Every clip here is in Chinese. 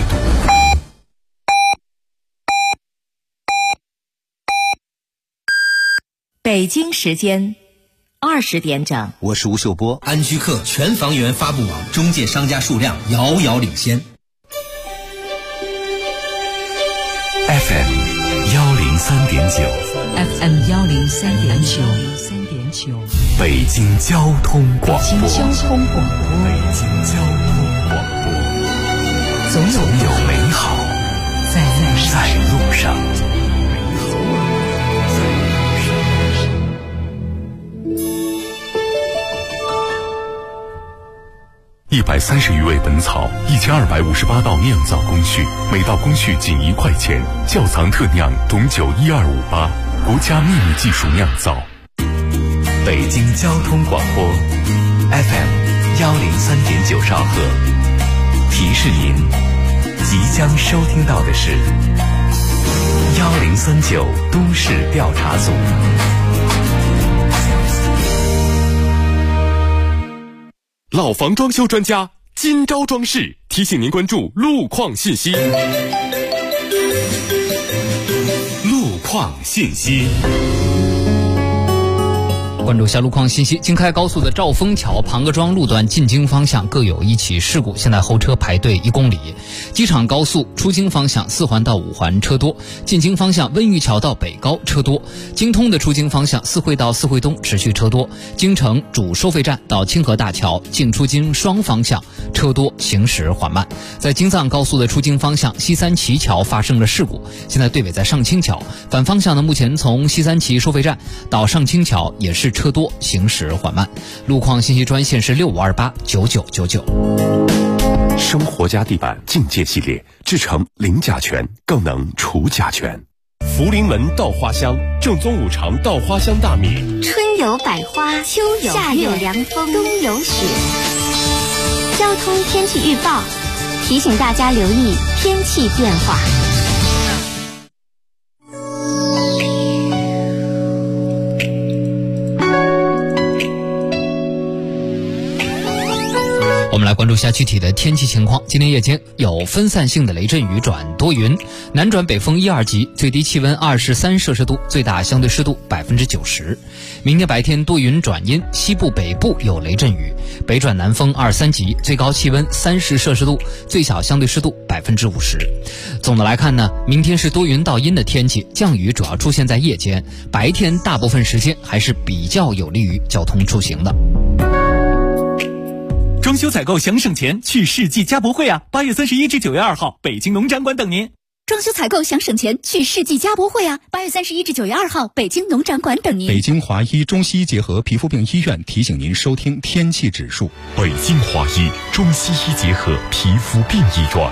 读。 北京时间20点整， 我是吴秀波。 安居客全房源发布网中介商家数量遥遥领先。 FM 103.9 FM 103.9 北京交通广播。 北京交通广播，总有美好在路上。 130余味本草，1258道酿造工序，每道工序仅1块钱。窖藏特酿董酒12588，国家秘密技术酿造。 北京交通广播 FM 103.9兆赫，提示您即将收听到的是1039都市调查组。 老房装修专家今朝装饰提醒您关注路况信息。路况信息。 关注下路况信息，京开高速的兆丰桥庞各庄路段进京方向各有一起事故，现在候车排队1公里。机场高速出京方向4环到5环车多，进京方向温榆桥到北高车多。京通的出京方向4惠到4惠东持续车多，京城主收费站到清河大桥进出京双方向车多，行驶缓慢。在京藏高速的出京方向西三旗桥发生了事故，现在队尾在上清桥，反方向呢目前从西三旗收费站到上清桥也是车多，行驶缓慢。路况信息专线是65289999。 生活家地板境界系列，制成零甲醛，更能除甲醛。福临门稻花香，正宗五常稻花香大米。 春有百花，秋有夏有凉风，冬有雪。交通天气预报提醒大家留意天气变化。 我们来关注下具体的天气情况。今天夜间有分散性的雷阵雨转多云，南转北风1、2级，最低气温23摄氏度，最大相对湿度90%。明天白天多云转阴，西部北部有雷阵雨，北转南风2、3级，最高气温30摄氏度，最小相对湿度50%。总的来看呢，明天是多云到阴的天气，降雨主要出现在夜间，白天大部分时间还是比较有利于交通出行的。 装修采购想省钱，去世纪家博会啊！8月31至9月2号，北京农展馆等您。 装修采购想省钱，去世纪家博会啊！8月31至9月2号，北京农展馆等您。 北京华医中西医结合皮肤病医院提醒您收听天气指数。 北京华医中西医结合皮肤病医院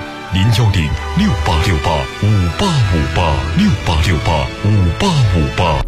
，0106868585868685858。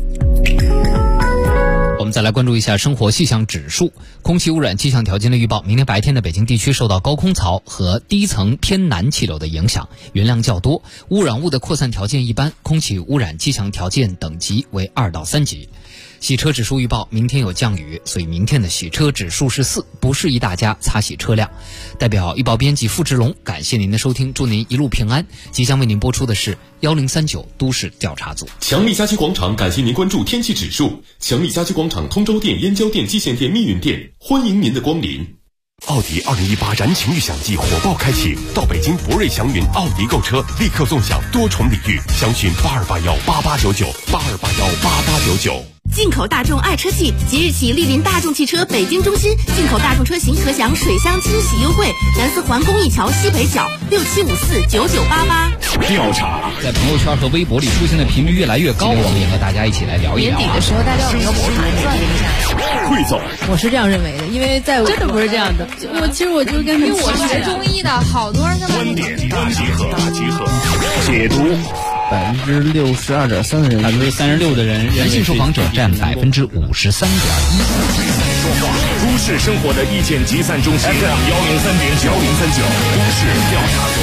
我们再来关注一下生活气象指数。空气污染气象条件的预报，明天白天的北京地区受到高空槽和低层偏南气流的影响，云量较多，污染物的扩散条件一般，空气污染气象条件等级为2到3级。洗车指数预报，明天有降雨，所以明天的洗车指数是4，不适宜大家擦洗车辆。代表预报编辑付志龙，感谢您的收听，祝您一路平安。即将为您播出的是1039都市调查组。 强力家居广场感谢您关注天气指数。强力家居广场通州店、燕郊店、蓟县店、密云店，欢迎您的光临。奥迪2018燃情预享季火爆开启，到北京博瑞祥云奥迪购车，立刻纵享多重礼遇，详询82818899，82818899。 进口大众爱车季即日起莅临大众汽车北京中心，进口大众车型可享水箱清洗优惠，南四环公益桥西北角67549988。 调查在朋友圈和微博里出现的频率越来越高，我们也和大家一起来聊一聊。 年底的时候，大家有没有盘算一下？ 汇总， 我是这样认为的，因为在真的不是这样的。其实我就跟因为我学中医的，好多人他们观点大集合，解读。 62.3%的人 ，36%的人男性受访者占53.1%。 都市生活的意见集散中心， FM 103.9都市调查组。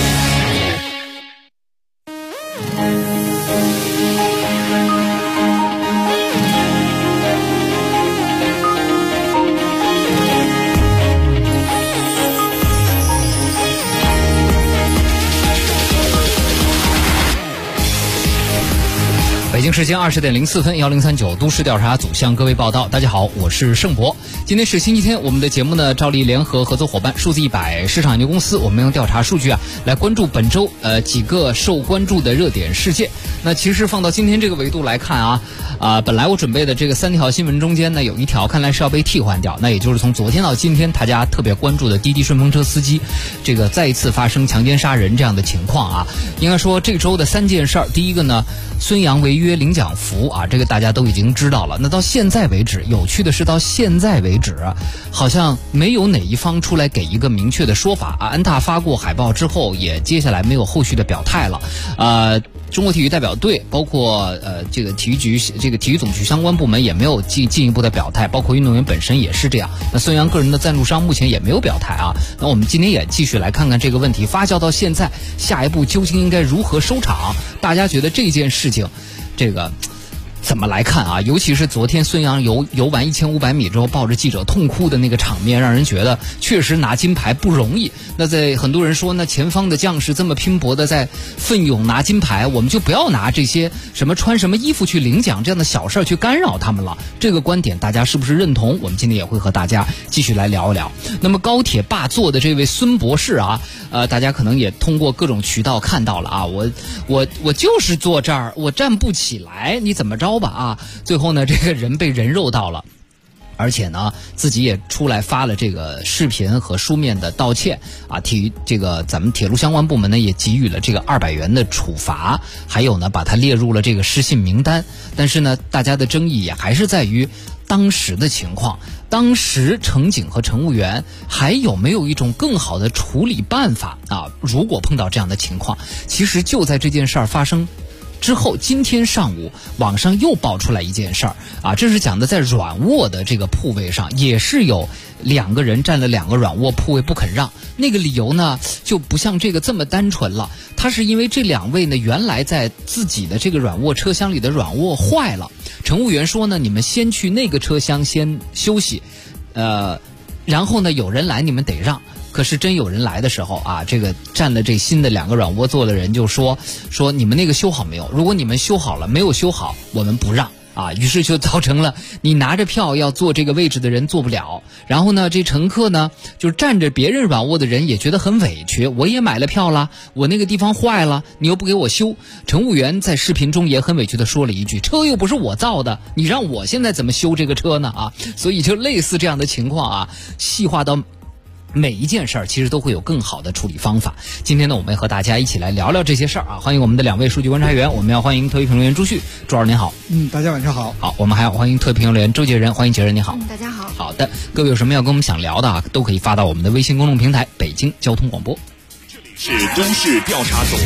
北京时间20点04分，1039都市调查组向各位报道。大家好，我是盛博。今天是星期天，我们的节目呢照例联合合作伙伴数字100市场研究公司，我们用调查数据来关注本周几个受关注的热点事件。那其实放到今天这个维度来看本来我准备的这个3条新闻中间呢，有一条看来是要被替换掉，那也就是从昨天到今天大家特别关注的滴滴顺风车司机这个再一次发生强奸杀人这样的情况应该说这周的3件事儿，第一个呢，孙杨违约领奖服这个大家都已经知道了。那到现在为止，有趣的是到现在为止好像没有哪一方出来给一个明确的说法安踏发过海报之后，也接下来没有后续的表态了。中国体育代表队包括这个体育局这个体育总局相关部门也没有进一步的表态，包括运动员本身也是这样。那孙杨个人的赞助商目前也没有表态那我们今天也继续来看看这个问题发酵到现在，下一步究竟应该如何收场？大家觉得这件事情这个怎么来看尤其是昨天孙杨游完1500米之后抱着记者痛哭的那个场面，让人觉得确实拿金牌不容易。那在很多人说，那前方的将士这么拼搏的在奋勇拿金牌，我们就不要拿这些什么穿什么衣服去领奖这样的小事去干扰他们了。这个观点大家是不是认同？我们今天也会和大家继续来聊一聊。那么高铁霸座的这位孙博士大家可能也通过各种渠道看到了我就是坐这儿，我站不起来，你怎么着吧最后呢，这个人被人肉到了，而且呢自己也出来发了这个视频和书面的道歉这个咱们铁路相关部门呢也给予了这个200元的处罚，还有呢把他列入了这个失信名单。但是呢大家的争议也还是在于当时的情况，当时乘警和乘务员还有没有一种更好的处理办法如果碰到这样的情况，其实就在这件事儿发生之后，今天上午网上又爆出来一件事儿这是讲的在软卧的这个铺位上，也是有2个人占了2个软卧铺位不肯让。那个理由呢就不像这个这么单纯了，他是因为这2位呢原来在自己的这个软卧车厢里的软卧坏了，乘务员说呢你们先去那个车厢先休息然后呢有人来你们得让。可是真有人来的时候这个占了这新的2个软卧座的人就说你们那个修好没有？如果你们修好了，没有修好我们不让于是就造成了你拿着票要坐这个位置的人坐不了，然后呢这乘客呢就站着别人软卧的人也觉得很委屈，我也买了票了，我那个地方坏了你又不给我修。乘务员在视频中也很委屈的说了一句，车又不是我造的，你让我现在怎么修这个车呢所以就类似这样的情况细化到每一件事儿其实都会有更好的处理方法。今天呢我们和大家一起来聊聊这些事儿欢迎我们的2位数据观察员，我们要欢迎特约评论员朱旭。朱老师您好。 大家晚上好。 好，我们还要欢迎特约评论员周杰仁，欢迎杰仁你好。 大家好。 好的，各位有什么要跟我们想聊的都可以发到我们的微信公众平台北京交通广播。 这里是都市调查组。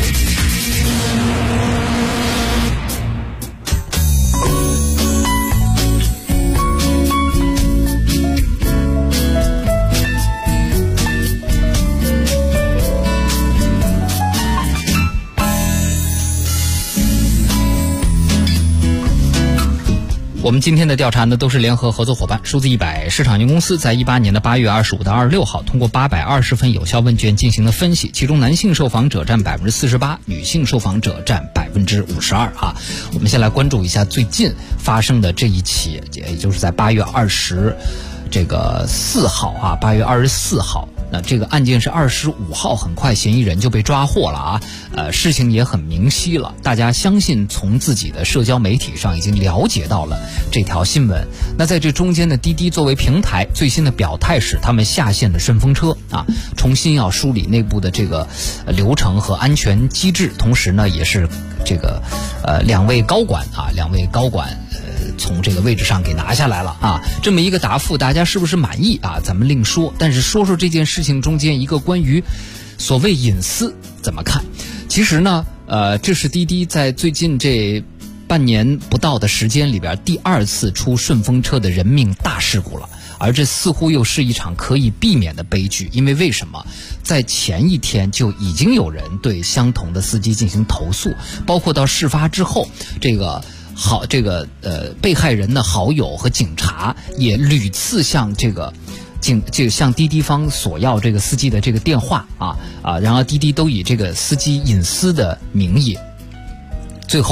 我们今天的调查呢，都是联合合作伙伴数字100市场营公司在18年的8月25到26号，通过820份有效问卷进行的分析，其中男性受访者占48%，女性受访者占52%我们先来关注一下最近发生的这一起，也就是在8月24号8月24号。那这个案件是25号，很快嫌疑人就被抓获了事情也很明晰了，大家相信从自己的社交媒体上已经了解到了这条新闻。那在这中间的滴滴作为平台最新的表态是他们下线的顺风车重新要梳理内部的这个流程和安全机制，同时呢也是这个2位高管从这个位置上给拿下来了这么一个答复大家是不是满意咱们另说。但是说说这件事情中间一个关于所谓隐私怎么看。其实呢这是滴滴在最近这半年不到的时间里边第2次出顺风车的人命大事故了，而这似乎又是一场可以避免的悲剧。因为为什么在前一天就已经有人对相同的司机进行投诉，包括到事发之后被害人的好友和警察也屡次向向滴滴方索要这个司机的这个电话然后滴滴都以这个司机隐私的名义，最后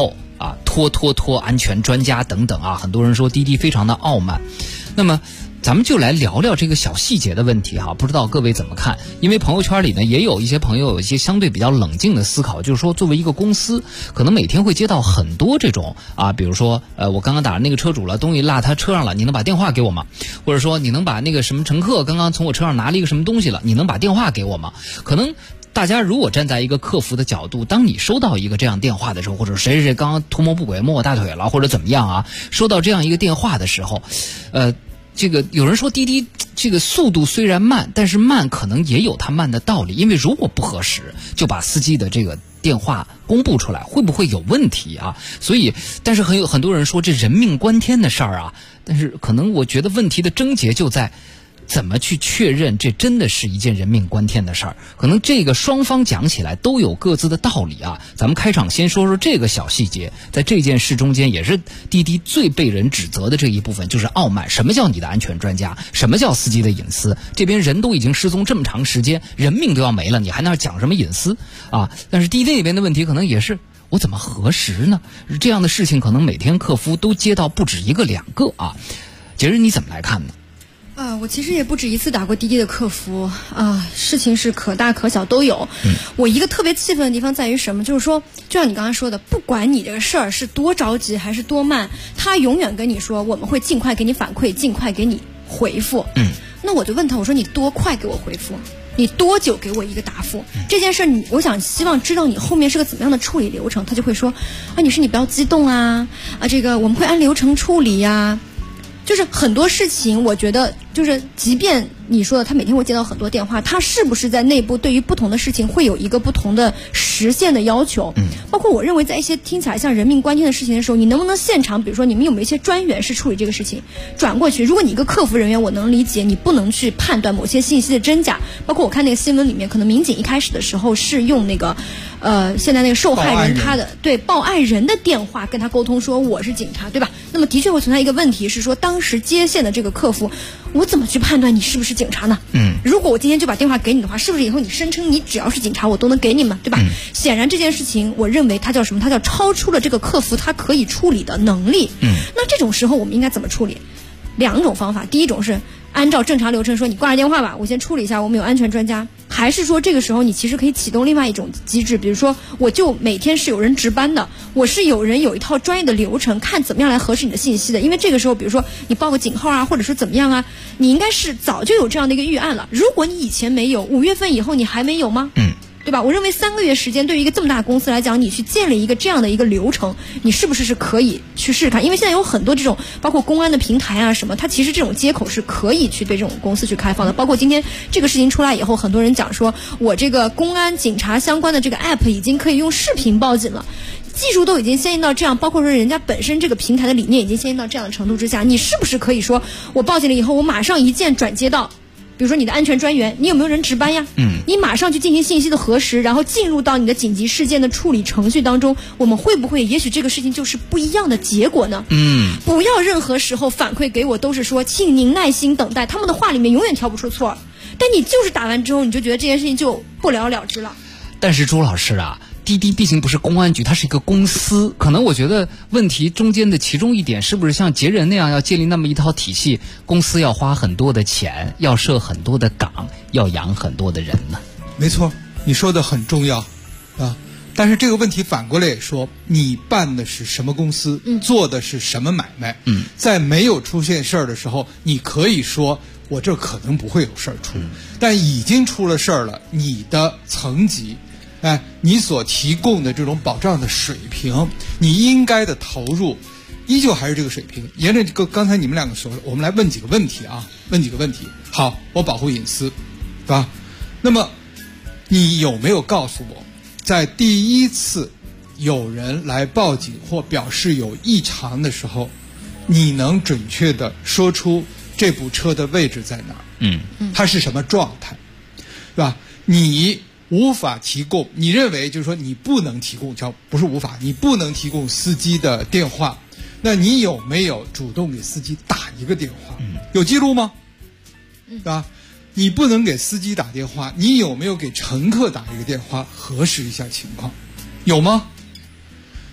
啊，拖安全专家等等啊，很多人说滴滴非常的傲慢。那么咱们就来聊聊这个小细节的问题哈，不知道各位怎么看？因为朋友圈里呢也有一些朋友有一些相对比较冷静的思考，就是说作为一个公司，可能每天会接到很多这种啊，比如说我刚刚打那个车主了，东西落他车上了，你能把电话给我吗？或者说你能把那个什么乘客刚刚从我车上拿了一个什么东西了，你能把电话给我吗？可能大家如果站在一个客服的角度，当你收到一个这样电话的时候，或者谁谁谁刚刚图谋不轨摸我大腿了，或者怎么样啊，收到这样一个电话的时候，这个有人说滴滴这个速度虽然慢，但是慢可能也有它慢的道理，因为如果不核实就把司机的这个电话公布出来，会不会有问题啊？所以但是很多人说这人命关天的事儿啊，但是可能我觉得问题的症结就在怎么去确认这真的是一件人命关天的事儿？可能这个双方讲起来都有各自的道理啊。咱们开场先说说这个小细节，在这件事中间也是滴滴最被人指责的这一部分，就是傲慢。什么叫你的安全专家？什么叫司机的隐私？这边人都已经失踪这么长时间，人命都要没了，你还那讲什么隐私啊？但是滴滴那边的问题可能也是我怎么核实呢？这样的事情可能每天客服都接到不止一个两个啊。杰瑞你怎么来看呢？ 我其实也不止一次打过滴滴的客服啊，事情是可大可小都有。我一个特别气愤的地方在于什么？就是说，就像你刚刚说的，不管你这个事儿是多着急还是多慢，他永远跟你说我们会尽快给你反馈，尽快给你回复。那我就问他，我说你多快给我回复？你多久给我一个答复？这件事我希望知道你后面是个怎么样的处理流程。他就会说啊，你不要激动啊，这个我们会按流程处理呀。就是很多事情，我觉得就是即便你说的他每天会接到很多电话，他是不是在内部对于不同的事情会有一个不同的实现的要求？包括我认为在一些听起来像人命关天的事情的时候，你能不能现场，比如说你们有没有一些专员是处理这个事情，转过去？如果你一个客服人员，我能理解你不能去判断某些信息的真假。包括我看那个新闻里面，可能民警一开始的时候是用那个现在那个受害人他的报案人的电话跟他沟通说我是警察，对吧？那么的确会存在一个问题是说，当时接线的这个客服，我怎么去判断你是不是警察呢？如果我今天就把电话给你的话，是不是以后你声称你只要是警察我都能给你嘛，对吧？显然这件事情我认为它叫什么？它叫超出了这个客服他可以处理的能力。那这种时候我们应该怎么处理？两种方法，第一种是按照正常流程说你挂上电话吧，我先处理一下，我们有安全专家。还是说这个时候你其实可以启动另外一种机制，比如说我就每天是有人值班的，我是有人有一套专业的流程，看怎么样来核实你的信息的。因为这个时候比如说你报个警号啊，或者是怎么样啊，你应该是早就有这样的一个预案了。如果你以前没有，5月份以后你还没有吗？对吧？我认为3个月时间对于一个这么大的公司来讲，你去建立一个这样的一个流程，你是不是可以去试试看？因为现在有很多这种包括公安的平台啊什么，它其实这种接口是可以去对这种公司去开放的。包括今天这个事情出来以后，很多人讲说我这个公安警察相关的这个 app 已经可以用视频报警了，技术都已经先进到这样，包括说人家本身这个平台的理念已经先进到这样的程度之下，你是不是可以说我报警了以后，我马上一键转接到比如说你的安全专员，你有没有人值班呀？你马上去进行信息的核实，然后进入到你的紧急事件的处理程序当中，我们会不会也许这个事情就是不一样的结果呢？不要任何时候反馈给我都是说请您耐心等待，他们的话里面永远挑不出错，但你就是打完之后你就觉得这件事情就不了了之了。 但是朱老师啊，滴滴毕竟不是公安局，它是一个公司，可能我觉得问题中间的其中一点是不是像捷人那样要建立那么一套体系，公司要花很多的钱，要设很多的岗，要养很多的人呢？ 没错，你说的很重要啊。但是这个问题反过来也说，你办的是什么公司，做的是什么买卖？在没有出现事儿的时候，你可以说我这可能不会有事儿出，但已经出了事儿了，你的层级你所提供的这种保障的水平，你应该的投入依旧还是这个水平。沿着这个刚才你们两个说的，我们来问几个问题啊，好，我保护隐私，对吧？那么你有没有告诉我，在第一次有人来报警或表示有异常的时候，你能准确的说出这部车的位置在哪儿？它是什么状态，对吧？你无法提供，你认为就是说你不能提供，不是无法，你不能提供司机的电话，那你有没有主动给司机打一个电话？有记录吗？对吧？你不能给司机打电话，你有没有给乘客打一个电话核实一下情况？有吗？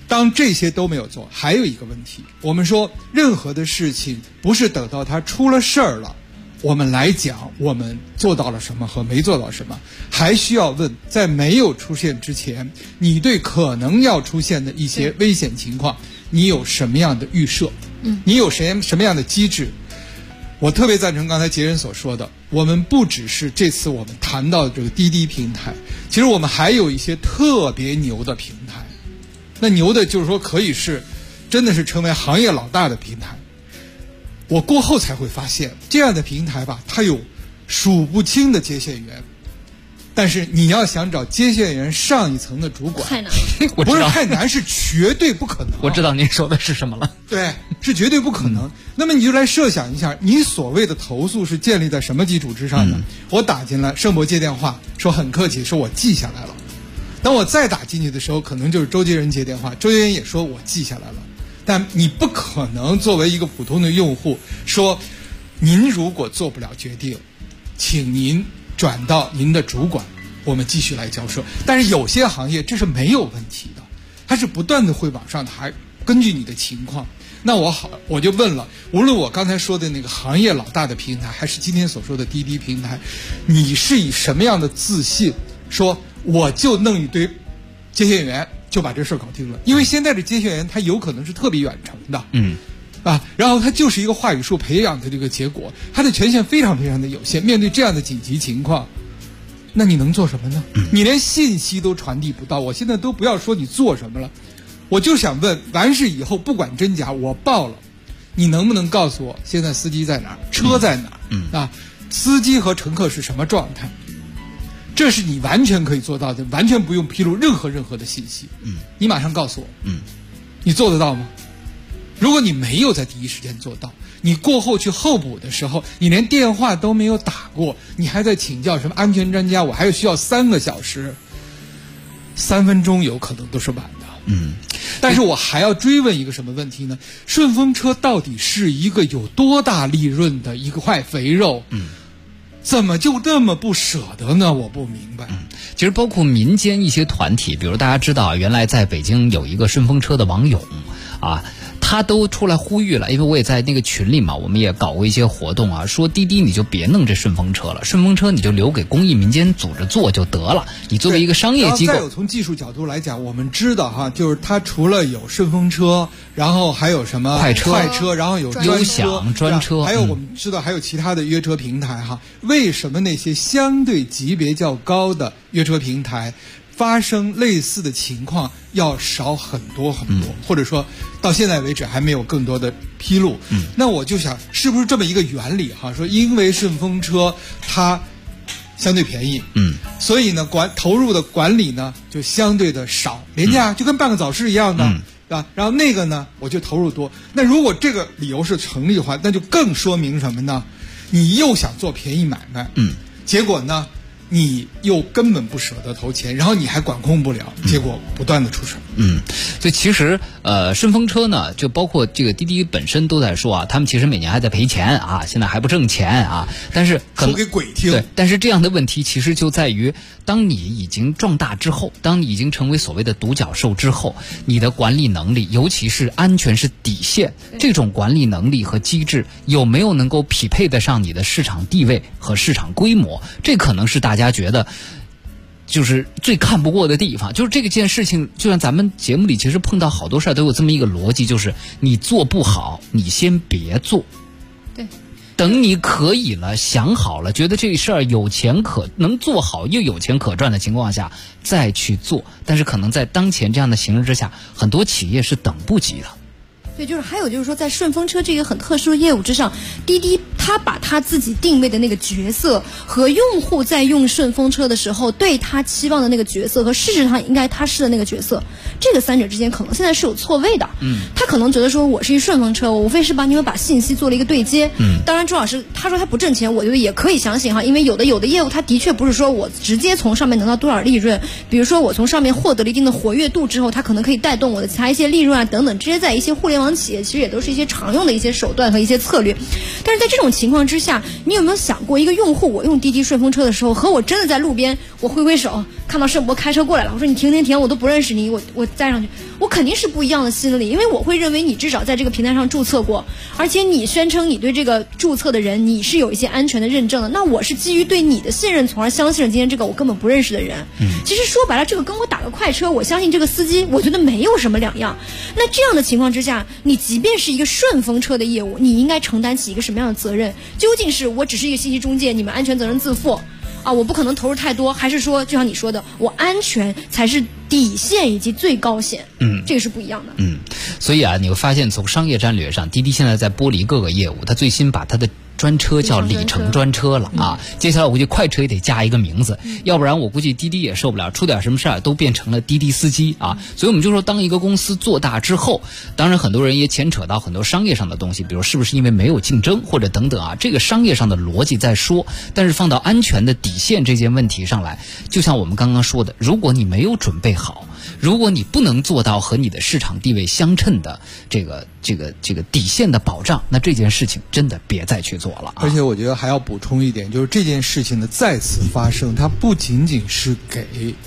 当这些都没有做，还有一个问题，我们说任何的事情不是等到它出了事儿了，我们来讲我们做到了什么和没做到什么，还需要问在没有出现之前，你对可能要出现的一些危险情况，你有什么样的预设？你有什么样的机制？我特别赞成刚才杰人所说的，我们不只是这次我们谈到的这个滴滴平台，其实我们还有一些特别牛的平台。那牛的就是说可以是真的是成为行业老大的平台。我过后才会发现，这样的平台吧，它有数不清的接线员，但是你要想找接线员上一层的主管， 太难了。 不是太难，是绝对不可能。 我知道您说的是什么了。 对，是绝对不可能。那么你就来设想一下，你所谓的投诉是建立在什么基础之上呢？我打进来，盛博接电话说很客气，说我记下来了。当我再打进去的时候，可能就是周杰伦接电话，周杰伦也说我记下来了。但你不可能作为一个普通的用户说，您如果做不了决定，请您转到您的主管，我们继续来交涉。但是有些行业这是没有问题的，它是不断的会往上的，还根据你的情况。那我就问了，无论我刚才说的那个行业老大的平台，还是今天所说的滴滴平台，你是以什么样的自信说我就弄一堆接线员就把这事搞定了？因为现在的接线员他有可能是特别远程的，然后他就是一个话语术培养的这个结果，他的权限非常非常的有限。面对这样的紧急情况，那你能做什么呢？你连信息都传递不到，我现在都不要说你做什么了，我就想问，完事以后不管真假，我报了，你能不能告诉我现在司机在哪儿，车在哪儿？司机和乘客是什么状态？这是你完全可以做到的，完全不用披露任何的信息。你马上告诉我，你做得到吗？如果你没有在第一时间做到，你过后去候补的时候，你连电话都没有打过，你还在请教什么安全专家，我还需要3个小时，3分钟有可能都是晚的。但是我还要追问一个什么问题呢？顺风车到底是一个有多大利润的一块肥肉？怎么就这么不舍得呢？我不明白。 其实包括民间一些团体，比如大家知道，原来在北京有一个顺风车的王勇啊，他都出来呼吁了，因为我也在那个群里嘛，我们也搞过一些活动啊，说滴滴你就别弄这顺风车了，顺风车你就留给公益民间组织做就得了，你作为一个商业机构。 再有从技术角度来讲，我们知道哈，就是它除了有顺风车，然后还有什么快车，然后有优享专车， 还有我们知道还有其他的约车平台哈。为什么那些相对级别较高的约车平台发生类似的情况要少很多很多，或者说到现在为止还没有更多的披露？那我就想，是不是这么一个原理哈？说因为顺风车它相对便宜，所以呢投入的管理呢就相对的少，廉价，就跟办个早市一样的。然后那个呢我就投入多。那如果这个理由是成立的话，那就更说明什么呢？你又想做便宜买卖，结果呢你又根本不舍得投钱，然后你还管控不了，结果不断的出事。 所以其实顺风车呢，就包括这个滴滴本身都在说啊，他们其实每年还在赔钱啊，现在还不挣钱啊，但是说给鬼听。 对，但是这样的问题其实就在于，当你已经壮大之后，当你已经成为所谓的独角兽之后，你的管理能力，尤其是安全是底线，这种管理能力和机制有没有能够匹配得上你的市场地位和市场规模，这可能是大家觉得就是最看不过的地方。就是这个件事情，就像咱们节目里其实碰到好多事儿都有这么一个逻辑，就是你做不好你先别做， 对， 等你可以了，想好了，觉得这事儿能做好又有钱可赚的情况下再去做。但是可能在当前这样的形势之下，很多企业是等不及的。 对，就是还有就是说，在顺风车这个很特殊的业务之上，滴滴他把他自己定位的那个角色和用户在用顺风车的时候对他期望的那个角色和事实上应该他是的那个角色，这个三者之间可能现在是有错位的。他可能觉得说我是一顺风车，我无非是帮你们把信息做了一个对接。当然周老师他说他不挣钱，我觉得也可以相信哈，因为有的业务它的确不是说我直接从上面能到多少利润，比如说我从上面获得了一定的活跃度之后，它可能可以带动我的其他一些利润啊等等，这些在一些互联网企业其实也都是一些常用的一些手段和一些策略。但是在这种情况之下，你有没有想过，一个用户我用滴滴顺风车的时候，和我真的在路边我挥挥手看到盛博开车过来了，我说你停，我都不认识你，我载上去，我肯定是不一样的心理，因为我会认为你至少在这个平台上注册过，而且你宣称你对这个注册的人你是有一些安全的认证的，那我是基于对你的信任，从而相信了今天这个我根本不认识的人。其实说白了，这个跟我打个快车，我相信这个司机，我觉得没有什么两样。那这样的情况之下，你即便是一个顺风车的业务，你应该承担起一个什么样的责任？究竟是我只是一个信息中介，你们安全责任自负啊，我不可能投入太多，还是说就像你说的，我安全才是底线以及最高险？这个是不一样的。 所以啊，你会发现从商业战略上，滴滴现在在剥离各个业务，它最新把它的专车叫里程专车了啊。接下来我估计快车也得加一个名字，要不然我估计滴滴也受不了，出点什么事儿都变成了滴滴司机啊。所以我们就说，当一个公司做大之后，当然很多人也牵扯到很多商业上的东西，比如是不是因为没有竞争或者等等啊，这个商业上的逻辑在说，但是放到安全的底线这件问题上来，就像我们刚刚说的，如果你没有准备好，如果你不能做到和你的市场地位相称的这个底线的保障，那这件事情真的别再去做了。 而且我觉得还要补充一点，就是这件事情的再次发生，它不仅仅是给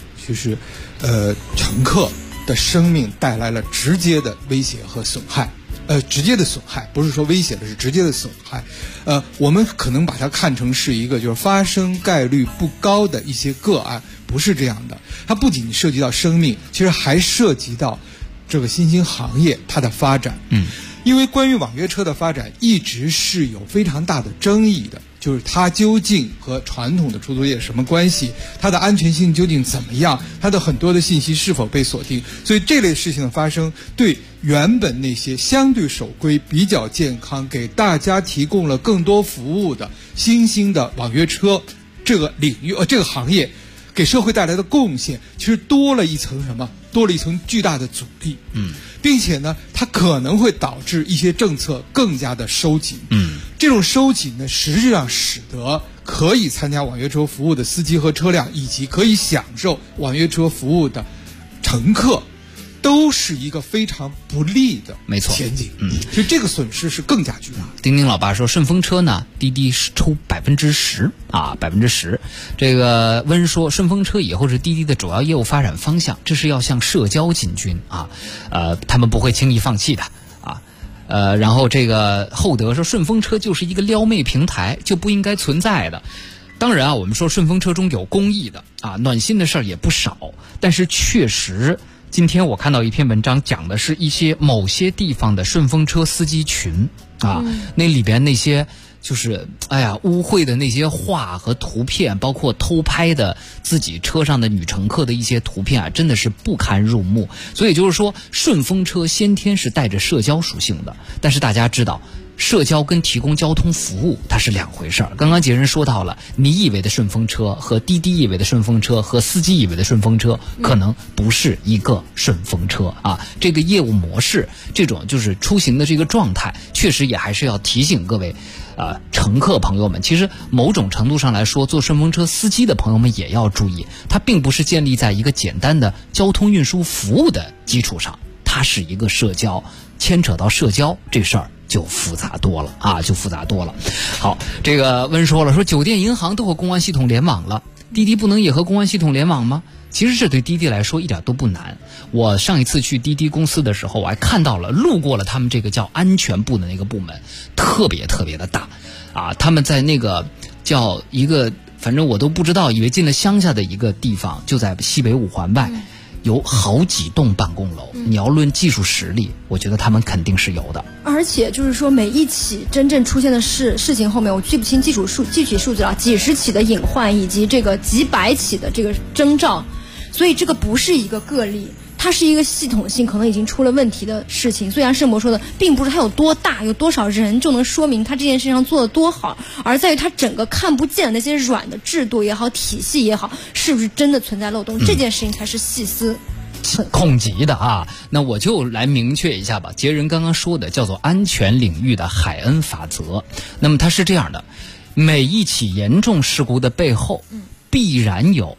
乘客的生命带来了直接的威胁和损害。直接的损害，不是说威胁的，是直接的损害。我们可能把它看成是一个就是发生概率不高的一些个案，不是这样的。它不仅涉及到生命，其实还涉及到这个新兴行业它的发展。因为关于网约车的发展一直是有非常大的争议的，就是它究竟和传统的出租业什么关系，它的安全性究竟怎么样，它的很多的信息是否被锁定。所以这类事情的发生，对原本那些相对守规比较健康，给大家提供了更多服务的新兴的网约车这个领域这个行业给社会带来的贡献，其实多了一层什么？多了一层巨大的阻力。并且呢，它可能会导致一些政策更加的收紧。这种收紧呢，实际上使得可以参加网约车服务的司机和车辆，以及可以享受网约车服务的乘客，都是一个非常不利的前景。所以这个损失是更加巨大。 丁丁老爸说，顺风车呢，滴滴是抽10%啊，10%。这个温说，顺风车以后是滴滴的主要业务发展方向，这是要向社交进军啊，他们不会轻易放弃的啊。然后这个厚德说，顺风车就是一个撩妹平台，就不应该存在的。当然啊，我们说顺风车中有公益的啊，暖心的事儿也不少，但是确实。今天我看到一篇文章，讲的是一些某些地方的顺风车司机群啊，那里边那些就是污秽的那些画和图片，包括偷拍的自己车上的女乘客的一些图片啊，真的是不堪入目。所以就是说，顺风车先天是带着社交属性的，但是大家知道，社交跟提供交通服务它是两回事儿。刚刚杰人说到了，你以为的顺风车和滴滴以为的顺风车和司机以为的顺风车，可能不是一个顺风车啊。这个业务模式，这种就是出行的这个状态，确实也还是要提醒各位乘客朋友们，其实某种程度上来说，做顺风车司机的朋友们也要注意，它并不是建立在一个简单的交通运输服务的基础上，它是一个社交，牵扯到社交这事儿就复杂多了啊，就复杂多了。好，这个温说了，说酒店银行都和公安系统联网了，滴滴不能也和公安系统联网吗？其实这对滴滴来说一点都不难。我上一次去滴滴公司的时候，我还看到了，路过了他们这个叫安全部的那个部门，特别特别的大啊！他们在那个叫一个，反正我都不知道，以为进了乡下的一个地方，就在西北5环外。有好几栋办公楼，你要论技术实力，我觉得他们肯定是有的。 而且就是说，每一起真正出现的事情后面，我记不清具体数字了，几十起的隐患以及这个几百起的这个征兆，所以这个不是一个个例，它是一个系统性可能已经出了问题的事情。虽然盛博说的并不是它有多大有多少人就能说明它这件事情上做得多好，而在于它整个看不见的那些软的制度也好，体系也好，是不是真的存在漏洞，这件事情才是细思恐极的啊。那我就来明确一下吧，杰人刚刚说的叫做安全领域的海恩法则。那么它是这样的，每一起严重事故的背后必然有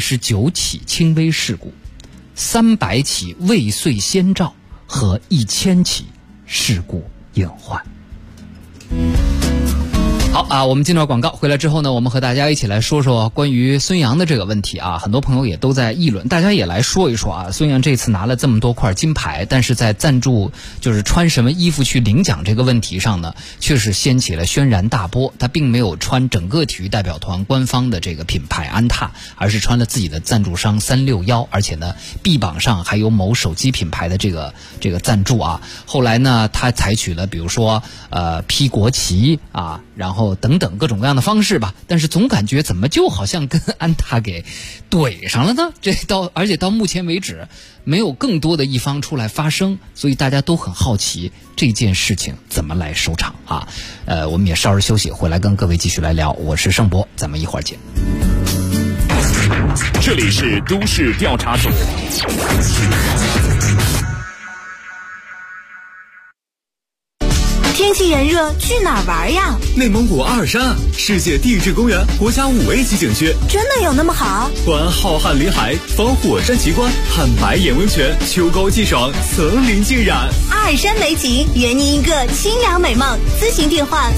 29起轻微事故，300起未遂先兆和1000起事故隐患。 好啊，我们进段广告回来之后呢，我们和大家一起来说说关于孙杨的这个问题啊。很多朋友也都在议论，大家也来说一说啊。孙杨这次拿了这么多块金牌，但是在赞助就是穿什么衣服去领奖这个问题上呢，确实掀起了轩然大波。他并没有穿整个体育代表团官方的这个品牌安踏，而是穿了自己的赞助商361，而且呢臂膀上还有某手机品牌的这个赞助啊。后来呢，他采取了比如说披国旗啊，然后等等各种各样的方式吧，但是总感觉怎么就好像跟安踏给怼上了呢？而且到目前为止没有更多的一方出来发声，所以大家都很好奇这件事情怎么来收场啊。我们也稍事休息，回来跟各位继续来聊。我是盛博，咱们一会儿见。 这里是都市调查组。 天气炎热，去哪儿玩呀？ 内蒙古阿尔山，世界地质公园国家5A级景区， 真的有那么好？ 环浩瀚林海，访火山奇观，看白眼温泉，秋高气爽，层林尽染。 阿尔山美景，圆你一个清凉美梦。咨询电话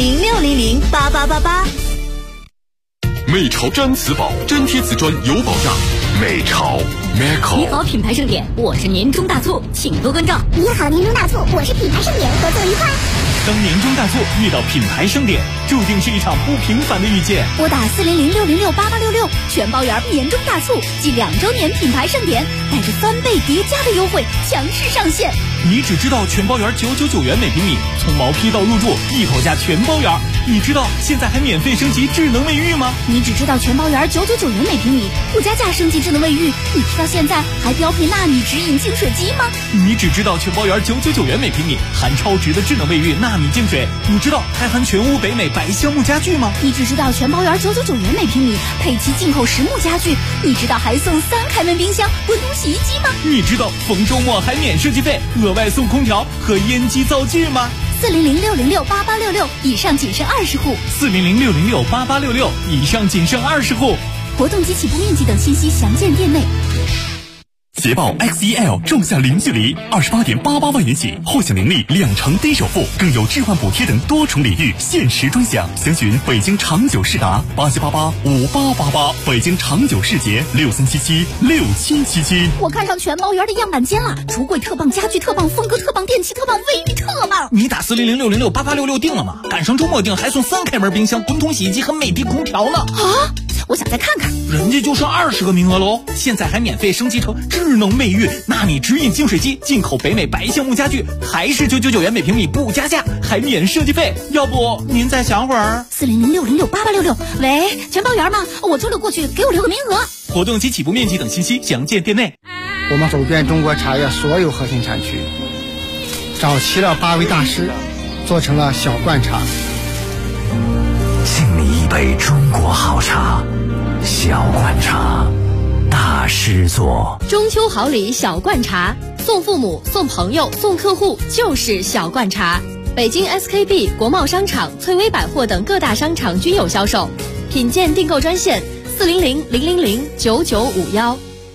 400-600-8888。 美潮毡瓷宝，粘贴瓷砖有保障。美潮 Meco。 你好，品牌盛典，我是年终大促，请多关照。 你好，年终大促，我是品牌盛典，合作愉快。 当年终大促遇到品牌盛典，注定是一场不平凡的遇见。 拨打400-606-8866，全包圆年终大促暨2周年品牌盛典，带着翻倍叠加的优惠强势上线。 你只知道全包圆999元每平米，从毛坯到入住一口价全包圆。你知道现在还免费升级智能卫浴吗？ 你只知道全包圆999元每平米，附加价升级智能卫浴。你知道现在还标配纳米直饮净水机吗？ 你只知道全包圆999元每平米，含超值的智能卫浴纳米净水。你知道还含全屋北美白橡木家具吗？ 你只知道全包圆999元每平米，配齐进口实木家具。你知道还送3开门冰箱、滚筒洗衣机吗？ 你知道逢周末还免设计费，额外送空调和烟机灶具吗 ？400-606-8866，以上仅剩20户。 400-606-8866，以上仅剩20户。 活动及起步面积等信息详见店内。 捷豹 XEL 仲夏零距离，28.88万元起，后享年利2成低首付，更有置换补贴等多重礼遇，限时专享。详询北京长久世达87885888，北京长久世捷63776777。 我看上全包圆的样板间了，橱柜特棒，家具特棒，风格特棒，电器特棒，卫浴特棒。 你打400-606-8866定了吗？赶上周末定还送3开门冰箱、滚筒洗衣机和美的空调呢。 啊！我想再看看。 人家就剩20个名额喽，现在还免费升级成智能卫浴，纳米直饮净水机，进口北美白橡木家具，还是999元每平米不加价，还免设计费。要不您再想会儿 ？400-606-8866，喂，全包圆吗？我周六过去，给我留个名额。 活动及起步面积等信息详见店内。 我们走遍中国茶叶所有核心产区，找齐了8位大师，做成了小罐茶。 敬你一杯中国好茶，小罐茶，大师做。 中秋好礼小罐茶，送父母、送朋友、送客户就是小罐茶。北京 SKP、国贸商场、翠微百货等各大商场均有销售。品鉴订购专线400-000-9951。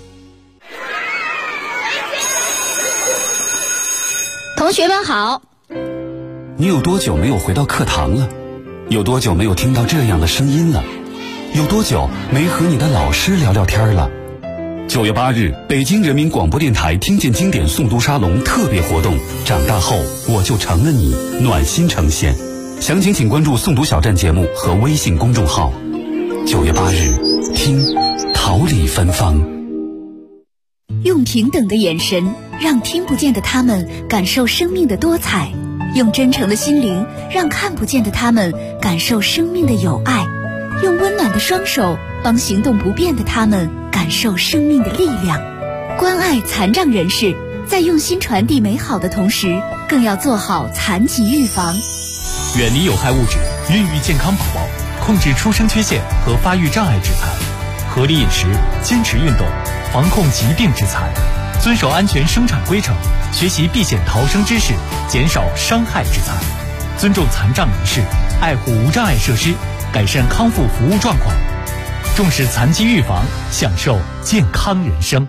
同学们好。 你有多久没有回到课堂了？有多久没有听到这样的声音了？有多久没和你的老师聊聊天了？9月8日，北京人民广播电台听见经典诵读沙龙特别活动，长大后我就成了你，暖心呈现。详情请关注诵读小站节目和微信公众号。9月8日，听桃李芬芳。 用平等的眼神，让听不见的他们感受生命的多彩；用真诚的心灵，让看不见的他们感受生命的有爱；用温暖的双手，帮行动不便的他们感受生命的力量。关爱残障人士，在用心传递美好的同时，更要做好残疾预防。 远离有害物质，孕育健康宝宝，控制出生缺陷和发育障碍致残，合理饮食，坚持运动，防控疾病致残，遵守安全生产规程，学习避险逃生知识，减少伤害致残，尊重残障人士，爱护无障碍设施，改善康复服务状况，重视残疾预防，享受健康人生。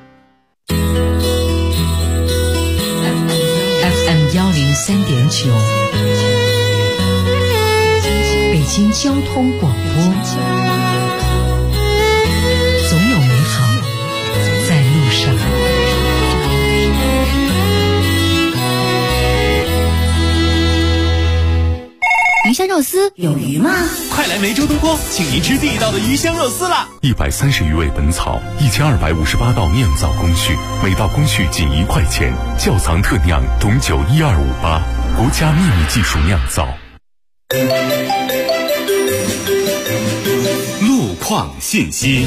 FM 103.9，北京交通广播，总有美好在路上。 鱼香肉丝有鱼吗？ 快来梅州东坡，请您吃地道的鱼香肉丝啦！130余味本草，1258道酿造工序，每道工序仅1块钱，窖藏特酿董酒12588，国家秘密技术酿造。路况信息。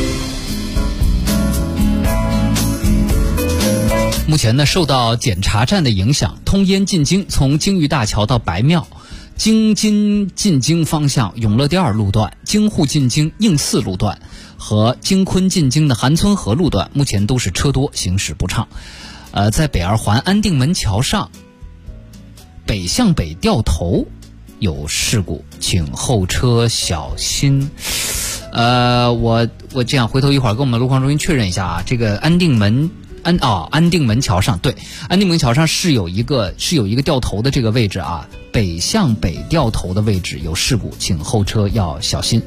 目前呢，受到检查站的影响，通燕进京从京豫大桥到白庙，京津进京方向永乐第2路段、京沪进京应4路段和京昆进京的韩村河路段，目前都是车多，行驶不畅。在北二环安定门桥上，北向北掉头有事故，请后车小心。我这样回头一会儿跟我们路况中心确认一下啊，这个安定门桥上，对，安定门桥上是有一个掉头的这个位置啊，北向北掉头的位置有事故，请后车要小心。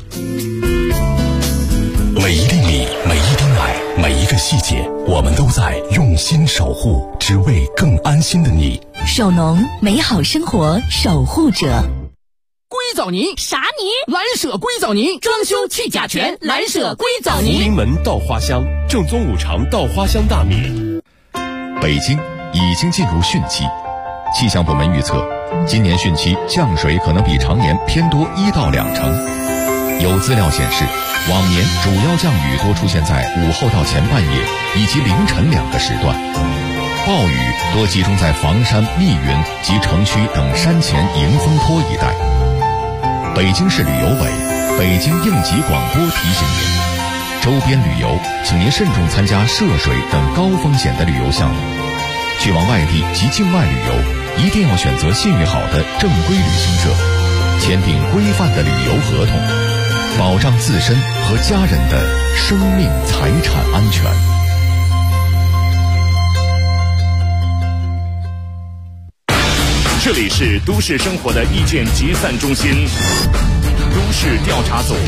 每一厘米，每一滴奶，每一个细节，我们都在用心守护，只为更安心的你。 手农，美好生活守护者。 硅藻泥啥泥？蓝舍硅藻泥，装修去甲醛，蓝舍硅藻泥。 福临门稻花香，正宗五常稻花香大米。 北京已经进入汛期，气象部门预测，今年汛期降水可能比常年偏多1到2成。有资料显示，往年主要降雨多出现在午后到前半夜以及凌晨2个时段，暴雨多集中在房山、密云及城区等山前迎风坡一带。北京市旅游委、北京应急广播提醒您，周边旅游请您慎重参加涉水等高风险的旅游项目。去往外地及境外旅游，一定要选择信誉好的正规旅行社，签订规范的旅游合同，保障自身和家人的生命财产安全。 这里是都市生活的意见集散中心，都市调查组。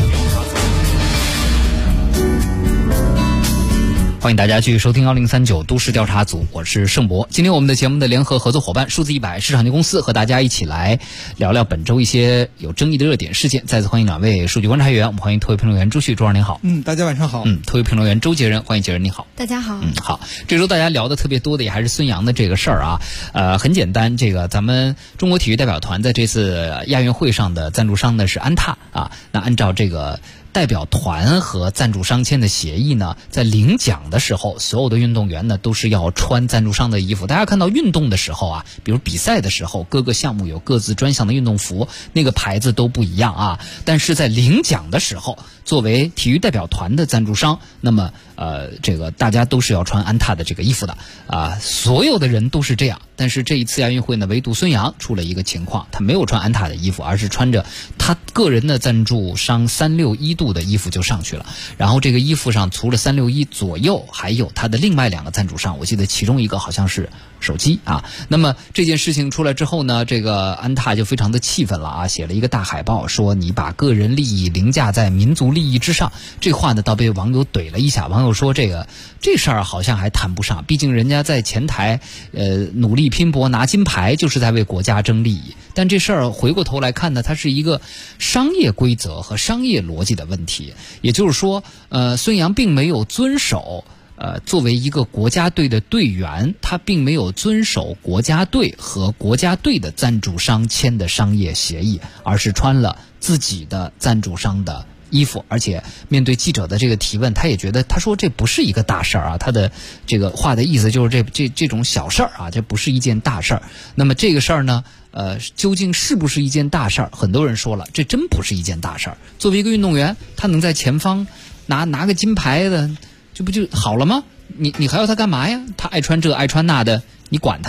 欢迎大家继续收听1039都市调查组，我是盛博。今天我们的节目的联合合作伙伴数字100市场级公司和大家一起来聊聊本周一些有争议的热点事件。再次欢迎2位数据观察员，我们欢迎特约评论员朱旭，朱老师您好。 大家晚上好。 特约评论员周杰仁，欢迎杰仁你好。 大家好。 好，这周大家聊的特别多的也还是孙杨的这个事儿啊。很简单，这个咱们中国体育代表团在这次亚运会上的赞助商呢是安踏啊。那按照这个代表团和赞助商签的协议呢，在领奖的时候，所有的运动员呢都是要穿赞助商的衣服。大家看到运动的时候啊，比如比赛的时候，各个项目有各自专项的运动服，那个牌子都不一样啊。但是在领奖的时候，作为体育代表团的赞助商，那么这个大家都是要穿安踏的这个衣服的啊，所有的人都是这样。但是这一次亚运会呢，唯独孙杨出了一个情况，他没有穿安踏的衣服，而是穿着他个人的赞助商361度的衣服就上去了。然后这个衣服上除了361左右，还有他的另外2个赞助商，我记得其中一个好像是手机啊。那么这件事情出来之后呢，这个安踏就非常的气愤了啊，写了一个大海报，说你把个人利益凌驾在民族利益之上。这话呢倒被网友怼了一下，网友说这事儿好像还谈不上，毕竟人家在前台努力拼搏拿金牌，就是在为国家争利益。但这事儿回过头来看呢，它是一个商业规则和商业逻辑的问题。也就是说孙杨并没有遵守作为一个国家队的队员，他并没有遵守国家队和国家队的赞助商签的商业协议，而是穿了自己的赞助商的衣服。而且面对记者的这个提问，他也觉得，他说这不是一个大事儿啊，他的这个话的意思就是这种小事儿啊，这不是一件大事儿。那么这个事儿呢究竟是不是一件大事儿？很多人说了，这真不是一件大事儿。作为一个运动员，他能在前方拿个金牌的，这不就好了吗？你还要他干嘛呀？他爱穿这爱穿那的，你管他呢？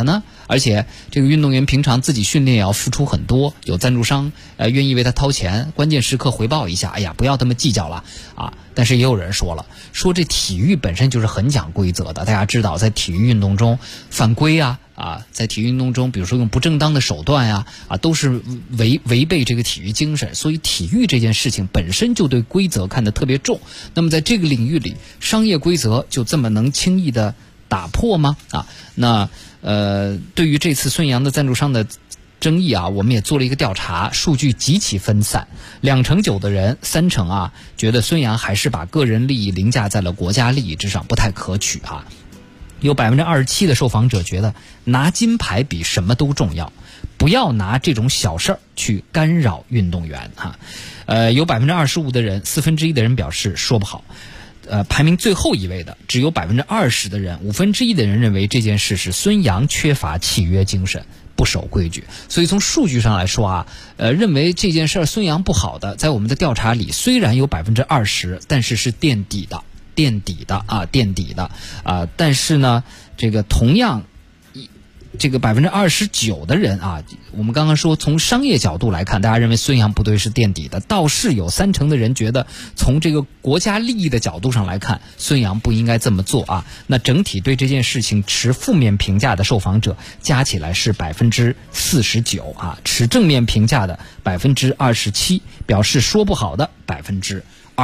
而且这个运动员平常自己训练也要付出很多，有赞助商愿意为他掏钱，关键时刻回报一下，哎呀，不要这么计较了啊。但是也有人说了，说这体育本身就是很讲规则的，大家知道在体育运动中犯规啊，在体育运动中比如说用不正当的手段呀，都是违背这个体育精神，所以体育这件事情本身就对规则看得特别重。那么在这个领域里，商业规则就这么能轻易的打破吗？那对于这次孙杨的赞助商的争议我们也做了一个调查，数据极其分散，2%-9%的人，3%觉得孙杨还是把个人利益凌驾在了国家利益之上，不太可取有27%的受访者觉得拿金牌比什么都重要，不要拿这种小事儿去干扰运动员有25%的人，1/4的人表示说不好。排名最后一位的只有20%的人，1/5的人认为这件事是孙杨缺乏契约精神，不守规矩。所以从数据上来说认为这件事孙杨不好的，在我们的调查里虽然有20%，但是是垫底的。但是呢，这个同样，这个29%的人我们刚刚说从商业角度来看，大家认为孙杨不对是垫底的，倒是有3%的人觉得从这个国家利益的角度上来看，孙杨不应该这么做那整体对这件事情持负面评价的受访者加起来是49%持正面评价的27%，表示说不好的25%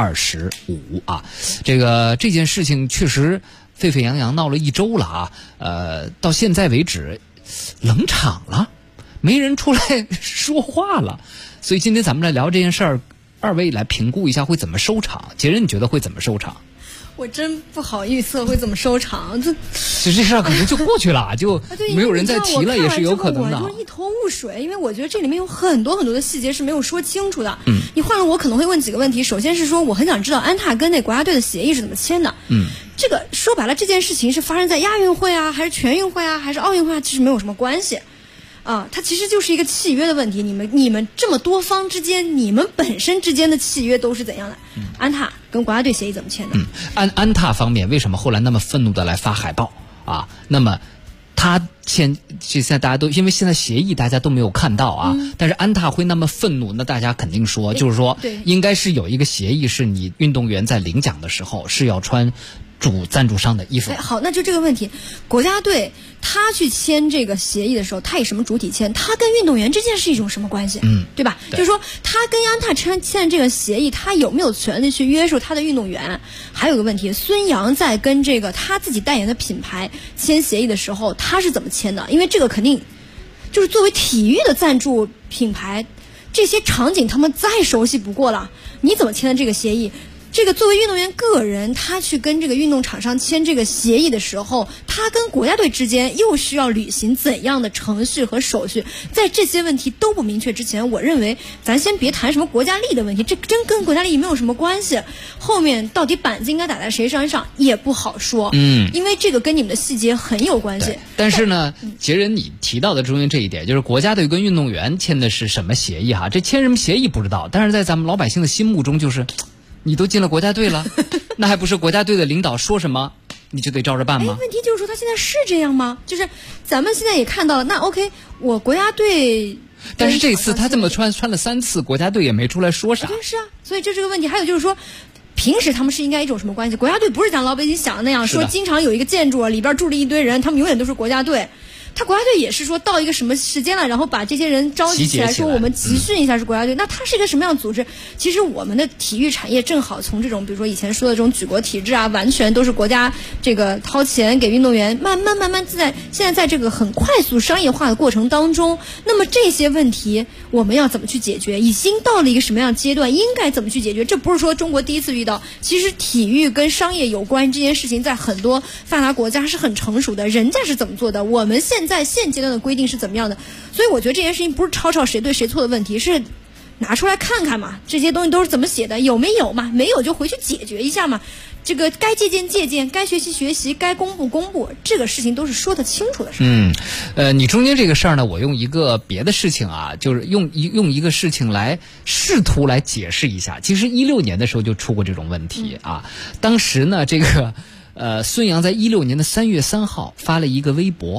这件事情确实沸沸扬扬闹了1周了到现在为止冷场了，没人出来说话了。所以今天咱们来聊这件事儿，二位来评估一下会怎么收场。杰人，你觉得会怎么收场？ 我真不好预测会怎么收场， 这事儿可能就过去了，就没有人再提了，也是有可能的。 我就一头雾水，因为我觉得这里面有很多很多的细节是没有说清楚的。你换了我可能会问几个问题。首先是说，我很想知道安踏跟那国家队的协议是怎么签的。这个说白了，这件事情是发生在亚运会还是全运会还是奥运会其实没有什么关系。它其实就是一个契约的问题。你们这么多方之间，你们本身之间的契约都是怎样的？安踏跟国家队协议怎么签的？ 安踏方面为什么后来那么愤怒的来发海报那么他现在大家都因为现在协议大家都没有看到但是安踏会那么愤怒，那大家肯定说就是说应该是有一个协议，是你运动员在领奖的时候是要穿主赞助商的衣服。 好，那就这个问题，国家队他去签这个协议的时候，他以什么主体签？他跟运动员之间是一种什么关系？对吧？就是说，他跟安踏签这个协议，他有没有权利去约束他的运动员？还有个问题，孙杨在跟这个他自己代言的品牌签协议的时候，他是怎么签的？因为这个肯定就是作为体育的赞助品牌，这些场景他们再熟悉不过了，你怎么签的这个协议？这个作为运动员个人，他去跟这个运动厂商签这个协议的时候，他跟国家队之间又需要履行怎样的程序和手续？在这些问题都不明确之前，我认为咱先别谈什么国家利益的问题，这真跟国家利益没有什么关系。后面到底板子应该打在谁身上也不好说，因为这个跟你们的细节很有关系。 但是呢，杰人你提到的中间这一点，就是国家队跟运动员签的是什么协议这签什么协议不知道，但是在咱们老百姓的心目中就是。你都进了国家队了，那还不是国家队的领导说什么你就得照着办吗？ 问题就是说他现在是这样吗？就是咱们现在也看到了，那 OK， 我国家队， 但是这次他这么穿了3次，国家队也没出来说啥。 是所以这个问题。还有就是说，平时他们是应该一种什么关系？国家队不是咱老百姓想的那样，说经常有一个建筑里边住了一堆人，他们永远都是国家队。他国家队也是说到一个什么时间了，然后把这些人召集起来，说我们集训一下是国家队。那它是一个什么样的组织？其实我们的体育产业正好从这种比如说以前说的这种举国体制完全都是国家这个掏钱给运动员，慢慢现在在这个很快速商业化的过程当中，那么这些问题我们要怎么去解决？已经到了一个什么样的阶段？应该怎么去解决？这不是说中国第一次遇到，其实体育跟商业有关这件事情，在很多发达国家是很成熟的，人家是怎么做的？我们现阶段的规定是怎么样的？所以我觉得这件事情不是吵谁对谁错的问题，是拿出来看看嘛，这些东西都是怎么写的，有没有嘛？没有就回去解决一下嘛。这个该借鉴，该学习，该公布，这个事情都是说得清楚的事。 你中间这个事儿呢，我用一个别的事情就是用一个事情来试图来解释一下。其实16年的时候就出过这种问题当时呢，这个孙杨在16年的3月3号发了一个微博。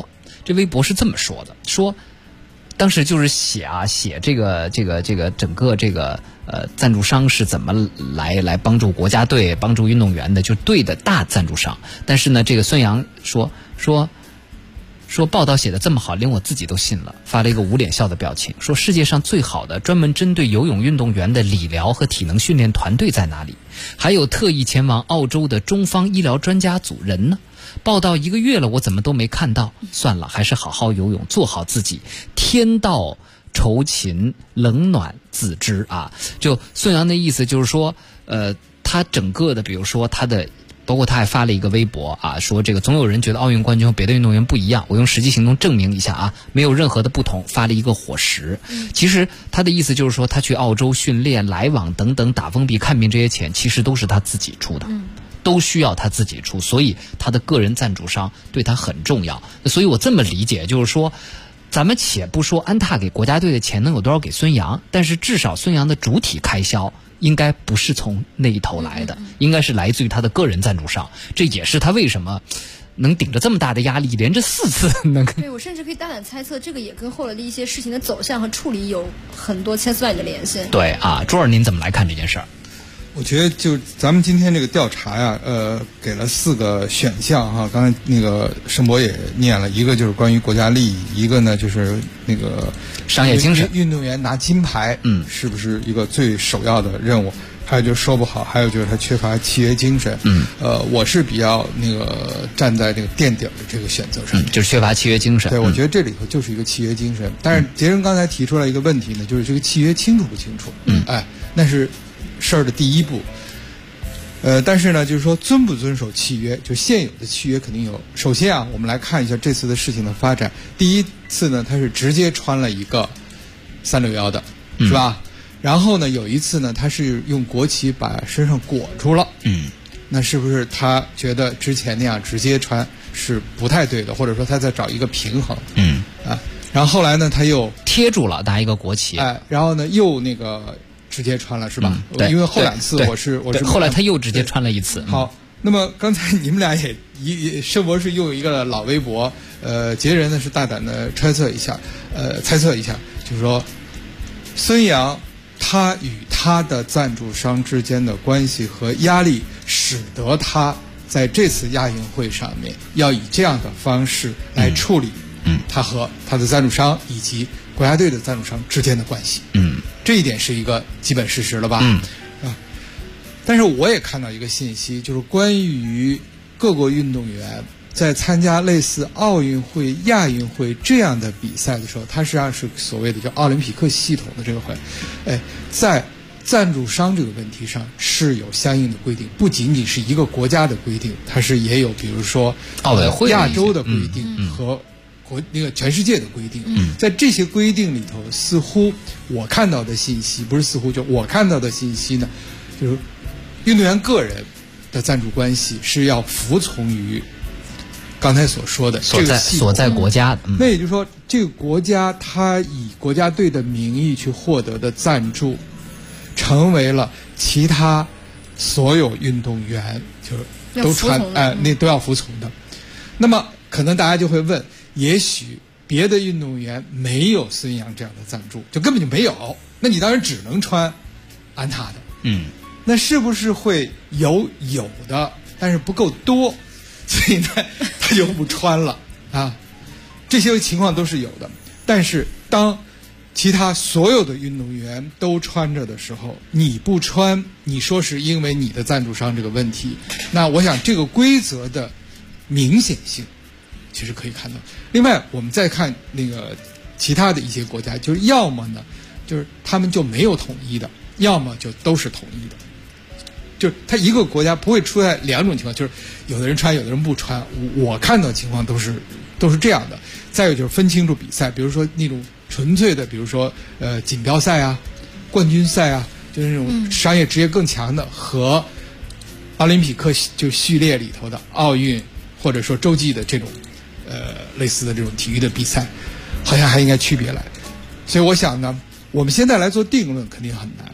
这微博是这么说的，说当时就是写这个整个这个赞助商是怎么来帮助国家队、帮助运动员的，就队的大赞助商。但是呢，这个孙杨说报道写的这么好，连我自己都信了，发了一个捂脸笑的表情，说世界上最好的专门针对游泳运动员的理疗和体能训练团队在哪里？还有特意前往澳洲的中方医疗专家组人呢？报道1个月了，我怎么都没看到？算了，还是好好游泳，做好自己。天道酬勤，冷暖自知啊！就孙杨的意思就是说，他整个的，比如说他的。包括他还发了一个微博啊，说这个总有人觉得奥运冠军和别的运动员不一样，我用实际行动证明一下啊，没有任何的不同，发了一个伙食。其实他的意思就是说，他去澳洲训练、来往等等、打封闭、看病这些钱，其实都是他自己出的，都需要他自己出，所以他的个人赞助商对他很重要。所以我这么理解，就是说，咱们且不说安踏给国家队的钱能有多少给孙杨，但是至少孙杨的主体开销应该不是从那一头来的，应该是来自于他的个人赞助商。这也是他为什么能顶着这么大的压力，连着4次能。 对，我甚至可以大胆猜测，这个也跟后来的一些事情的走向和处理有很多千丝万缕的联系。 对啊，朱尔您怎么来看这件事儿？ 我觉得就咱们今天这个调查呀，给了4个选项哈。刚才那个申博也念了，一个就是关于国家利益，一个呢就是那个商业精神， 运动员拿金牌，是不是一个最首要的任务？还有就是说不好，还有就是他缺乏契约精神。我是比较那个站在这个垫底的这个选择上， 就是缺乏契约精神。 对，我觉得这里头就是一个契约精神。但是杰仁刚才提出来一个问题呢，就是这个契约清楚不清楚？那是事儿的第一步。但是呢，就是说遵不遵守契约，就现有的契约肯定有。首先啊，我们来看一下这次的事情的发展。第一次呢，他是直接穿了一个361的，是吧？然后呢，有一次呢，他是用国旗把身上裹住了。那是不是他觉得之前那样直接穿是不太对的，或者说他在找一个平衡？然后后来呢，他又贴住了拿一个国旗， 然后呢又那个直接穿了，是吧？ 对， 因为后2次我是后来他又直接穿了1次。 好，那么刚才你们俩也申博士用一个老微博，杰仁呢是大胆的猜测一下，就是说孙杨他与他的赞助商之间的关系和压力，使得他在这次亚运会上面要以这样的方式来处理他和他的赞助商以及国家队的赞助商之间的关系。这一点是一个基本事实了吧？但是我也看到一个信息，就是关于各国运动员在参加类似奥运会、亚运会这样的比赛的时候，它实际上是所谓的叫奥林匹克系统的这个在赞助商这个问题上是有相应的规定，不仅仅是一个国家的规定，它是也有比如说奥委会亚洲的规定和那个全世界的规定。在这些规定里头，似乎我看到的信息，不是似乎，就我看到的信息呢，就是运动员个人的赞助关系是要服从于刚才所说的所在国家。 那也就是说，这个国家他以国家队的名义去获得的赞助，成为了其他所有运动员就是都要服从的。那么可能大家就会问，也许别的运动员没有孙杨这样的赞助，就根本就没有，那你当然只能穿安踏的。那是不是会有的，但是不够多，所以呢他就不穿了啊？这些情况都是有的。但是当其他所有的运动员都穿着的时候，你不穿，你说是因为你的赞助商这个问题，那我想这个规则的明显性其实可以看到。另外我们再看那个其他的一些国家，就是要么呢就是他们就没有统一的，要么就都是统一的。就是他一个国家不会出现2种情况，就是有的人穿有的人不穿，我看到的情况都是这样的。再有就是分清楚比赛，比如说那种纯粹的，比如说锦标赛啊、冠军赛啊，就是那种商业职业更强的，和奥林匹克就序列里头的奥运或者说洲际的这种类似的这种体育的比赛，好像还应该区别来。所以我想呢，我们现在来做定论肯定很难，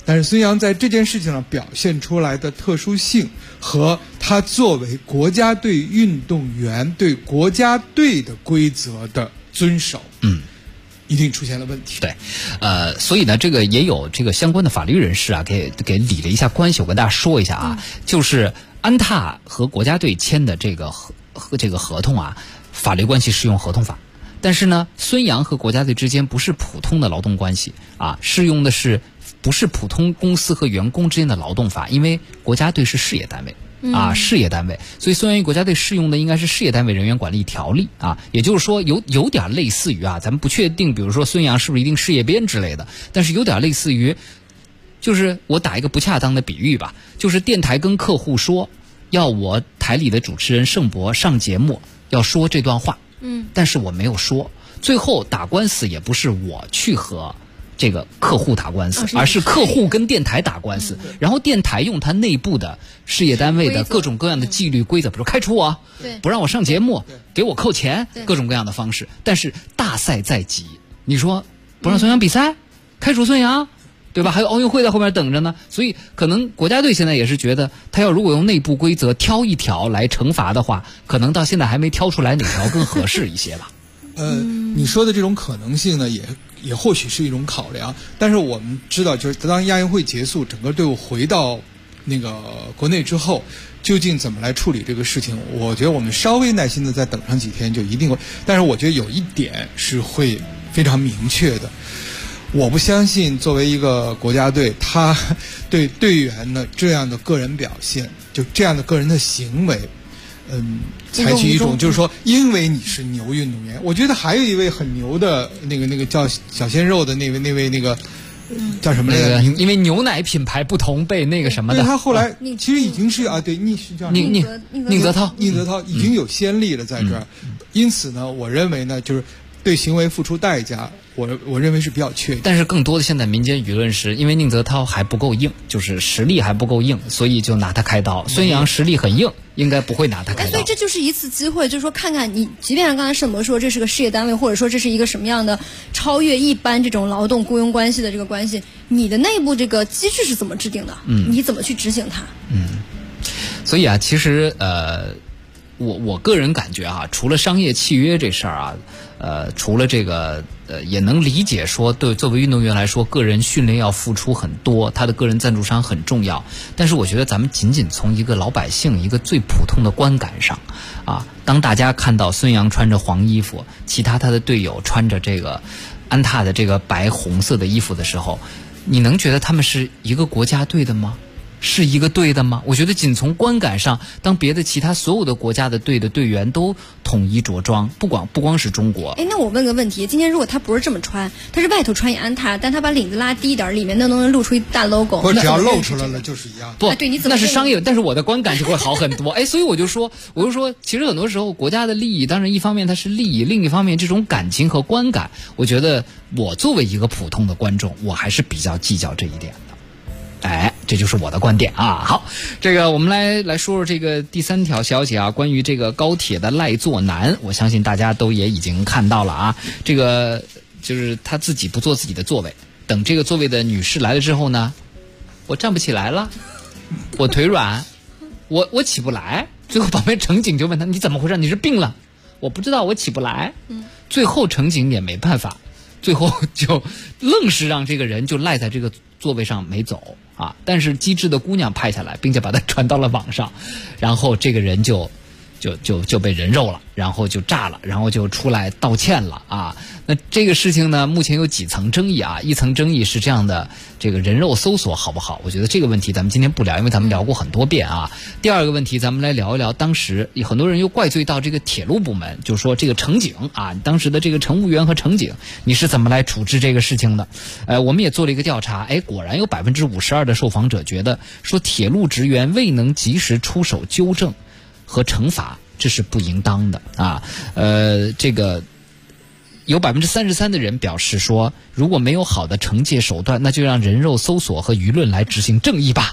但是孙杨在这件事情上表现出来的特殊性和他作为国家队运动员对国家队的规则的遵守，一定出现了问题。 对，所以呢，这个也有这个相关的法律人士啊，给理了一下关系。我跟大家说一下啊，就是安踏和国家队签的这个合同啊，法律关系适用合同法。但是呢，孙杨和国家队之间不是普通的劳动关系啊，适用的是不是普通公司和员工之间的劳动法？因为国家队是事业单位。事业单位，所以孙杨与国家队适用的应该是事业单位人员管理条例啊，也就是说有点类似于啊，咱们不确定，比如说孙杨是不是一定事业编之类的，但是有点类似于，就是我打一个不恰当的比喻吧，就是电台跟客户说要我台里的主持人盛博上节目要说这段话，但是我没有说，最后打官司也不是我去和这个客户打官司，而是客户跟电台打官司，然后电台用他内部的事业单位的各种各样的纪律规则，比如开除我，不让我上节目，给我扣钱，各种各样的方式。但是大赛在即，你说不让孙杨比赛，开除孙杨，对吧？还有奥运会在后面等着呢，所以可能国家队现在也是觉得，他要如果用内部规则挑一条来惩罚的话，可能到现在还没挑出来哪条更合适一些吧。 你说的这种可能性呢，也或许是一种考量，但是我们知道，就是当亚运会结束，整个队伍回到那个国内之后，究竟怎么来处理这个事情，我觉得我们稍微耐心的再等上几天就一定会。但是我觉得有一点是会非常明确的，我不相信作为一个国家队，他对队员的这样的个人表现，就这样的个人的行为，采取一种就是说，因为你是牛运动员，我觉得还有一位很牛的那个叫小鲜肉的那位那个叫什么来着？ 因为牛奶品牌不同被那个什么的。 他后来其实已经是对，是叫宁泽涛已经有先例了在这儿，因此呢，我认为呢，就是对行为付出代价，我认为是比较确定。 但是更多的现在民间舆论是因为宁泽涛还不够硬，就是实力还不够硬，所以就拿他开刀。孙杨实力很硬，应该不会拿他开刀。 所以这就是一次机会，就是说看看你，即便刚才盛博说这是个事业单位，或者说这是一个什么样的超越一般这种劳动雇佣关系的这个关系，你的内部这个机制是怎么制定的？你怎么去执行它？ 所以啊，其实我个人感觉啊，除了商业契约这事儿啊，除了这个也能理解说，对作为运动员来说，个人训练要付出很多，他的个人赞助商很重要。但是我觉得咱们仅仅从一个老百姓一个最普通的观感上啊，当大家看到孙杨穿着黄衣服，其他他的队友穿着这个安踏的这个白红色的衣服的时候，你能觉得他们是一个国家队的吗？是一个队的吗？我觉得仅从观感上，当别的其他所有的国家的队的队员都统一着装，不光是中国。 那我问个问题，今天如果他不是这么穿，他是外头穿一安踏，但他把领子拉低一点，里面能露出一大 logo， 不，只要露出来了就是一样。 不， 对，你怎么那是商业，但是我的观感就会好很多。所以我就说，其实很多时候国家的利益，当然一方面它是利益，另一方面这种感情和观感，我觉得我作为一个普通的观众，我还是比较计较这一点的。这就是我的观点啊。好，这个我们来说说这个第三条消息啊，关于这个高铁的赖座男，我相信大家都也已经看到了啊。这个就是他自己不坐自己的座位，等这个座位的女士来了之后呢，我站不起来了，我腿软，我起不来。最后旁边乘警就问他，你怎么回事？你是病了？我不知道，我起不来。最后乘警也没办法，最后就愣是让这个人就赖在这个座位上没走啊。但是机智的姑娘拍下来，并且把它传到了网上，然后这个人就被人肉了，然后就炸了，然后就出来道歉了啊。那这个事情呢，目前有几层争议啊。一层争议是这样的，这个人肉搜索好不好？我觉得这个问题咱们今天不聊，因为咱们聊过很多遍啊。第二个问题，咱们来聊一聊当时很多人又怪罪到这个铁路部门，就是说这个乘警啊，当时的这个乘务员和乘警，你是怎么来处置这个事情的？我们也做了一个调查，果然有52%的受访者觉得说铁路职员未能及时出手纠正和惩罚，这是不应当的啊。这个有33%的人表示说，如果没有好的惩戒手段，那就让人肉搜索和舆论来执行正义吧。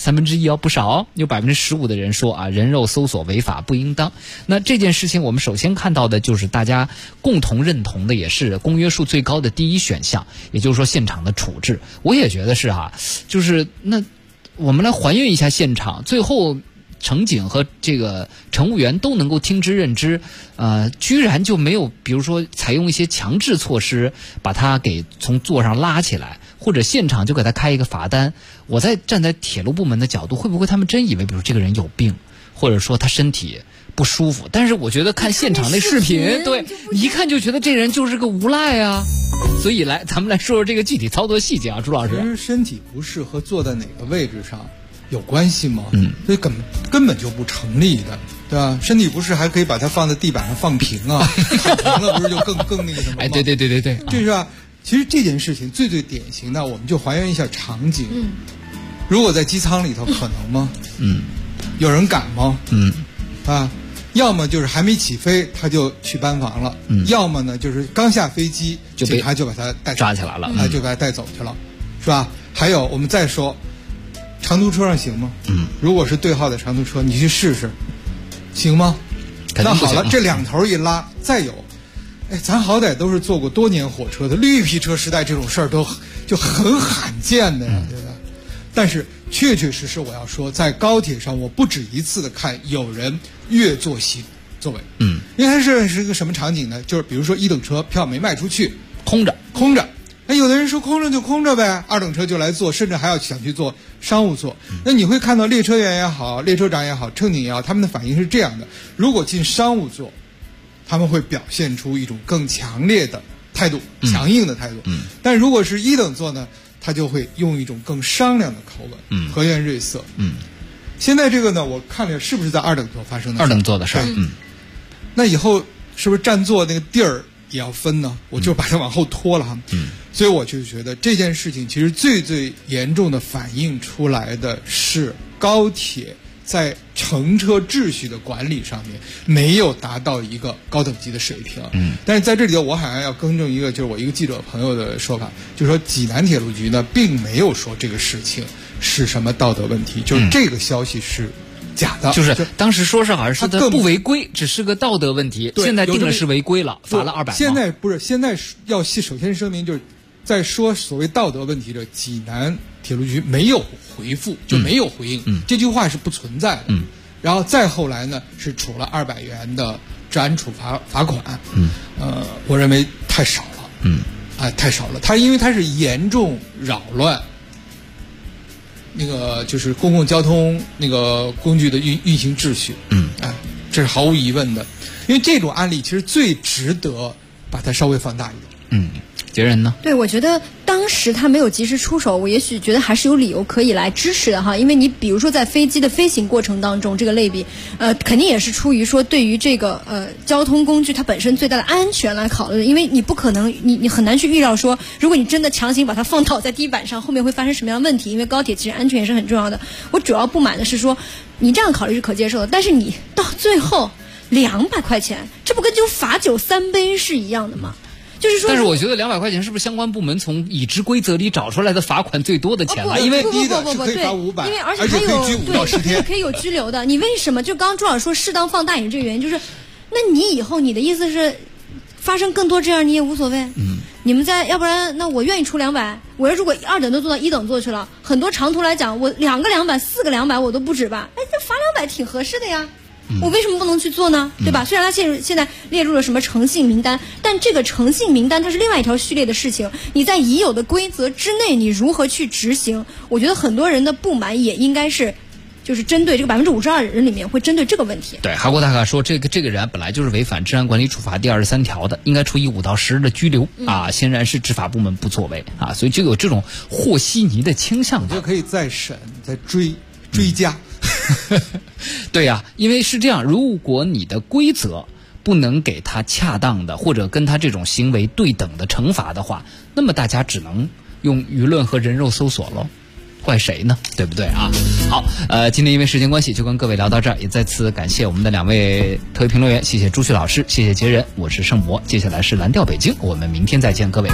1/3不少，有15%的人说啊，人肉搜索违法不应当。那这件事情我们首先看到的就是大家共同认同的，也是公约数最高的第一选项，也就是说现场的处置。我也觉得是就是那我们来还原一下现场，最后乘警和这个乘务员都能够听之任之，居然就没有比如说采用一些强制措施把他给从座上拉起来，或者现场就给他开一个罚单。我站在铁路部门的角度，会不会他们真以为比如这个人有病，或者说他身体不舒服？但是我觉得看现场那视频，对，一看就觉得这人就是个无赖啊。所以咱们来说说这个具体操作细节啊，朱老师。 其实身体不适和坐在哪个位置上有关系吗？所以根本就不成立的，对吧？身体不适还可以把它放在地板上放平啊，躺平了不是就更那个什么吗？ 对， 这是吧？其实这件事情最典型的，我们就还原一下场景。如果在机舱里头，可能吗？有人敢吗？要么就是还没起飞他就去班房了，要么呢就是刚下飞机警察就把他抓起来了， 就把他带走去了，是吧？还有我们再说，长途车上行吗？如果是对号的长途车，你去试试，行吗？那好了，这两头一拉，再有，咱好歹都是坐过多年火车的，绿皮车时代这种事儿都就很罕见的呀，对吧？但是确实我要说，在高铁上我不止一次的看有人越坐席座位，因为它是一个什么场景呢？就是比如说1等车票没卖出去，空着，有的人说空着就空着呗，2等车就来坐，甚至还要想去坐商务座。那你会看到列车员也好，列车长也好，乘警也好，他们的反应是这样的：如果进商务座，他们会表现出一种更强烈的态度，强硬的态度。但如果是1等座呢，他就会用一种更商量的口吻，和颜悦色。现在这个呢，我看了是不是在2等座发生的？2 等座的事儿。 那以后是不是占座那个地儿也要分呢？我就把它往后拖了哈。所以我就觉得这件事情其实最严重的反映出来的是高铁在乘车秩序的管理上面没有达到一个高等级的水平。但是在这里我好像要更正一个，就是我一个记者朋友的说法，就是说济南铁路局呢并没有说这个事情是什么道德问题，就是这个消息是假的， 就是当时说是好像是他不违规，只是个道德问题。现在定的是违规了，罚了200万。 现在不是，现在要首先声明，就是在说所谓道德问题的，济南铁路局没有回复，就没有回应，这句话是不存在的。然后再后来呢，是处了200元的治安处罚款。我认为太少了。太少了。因为它是严重扰乱那个就是公共交通那个工具的运行秩序。这是毫无疑问的。因为这种案例其实最值得把它稍微放大一点。 别人呢？ 对，我觉得当时他没有及时出手，我也许觉得还是有理由可以来支持的哈。因为你比如说在飞机的飞行过程当中，这个类比，肯定也是出于说对于这个交通工具它本身最大的安全来考虑。因为你不可能，你很难去预料说，如果你真的强行把它放倒在地板上，后面会发生什么样的问题。因为高铁其实安全也是很重要的。我主要不满的是说，你这样考虑是可接受的，但是你到最后200块钱，这不跟就罚酒3杯是一样的吗？就是说， 但是我觉得200块钱是不是相关部门从已知规则里找出来的罚款最多的钱了？因为第一的是可以罚500， 因为而且还有可以拘5到10天， 可以有拘留的。你为什么就刚刚朱老师说适当放大也是这个原因？就是那你以后你的意思是发生更多这样你也无所谓？你们要不然那我愿意出200，我要如果2等都做到1等座去了，很多长途来讲，我2个200、4个200我都不止吧？这罚200挺合适的呀。我为什么不能去做呢？对吧？虽然他现在列入了什么诚信名单，但这个诚信名单它是另外一条序列的事情。你在已有的规则之内，你如何去执行？我觉得很多人的不满也应该是，就是针对这个52%人里面会针对这个问题。 对，哈国大哥说，这个人本来就是违反治安管理处罚第23条的，应该处以5到10日的拘留啊。显然是执法部门不作为啊，所以就有这种和稀泥的倾向。 就可以再审、再追加。 对呀，因为是这样，如果你的规则不能给他恰当的或者跟他这种行为对等的惩罚的话，那么大家只能用舆论和人肉搜索喽，怪谁呢？对不对啊？好，今天因为时间关系就跟各位聊到这儿，也再次感谢我们的2位特约评论员，谢谢朱旭老师，谢谢杰人，我是盛博，接下来是蓝调北京，我们明天再见，各位。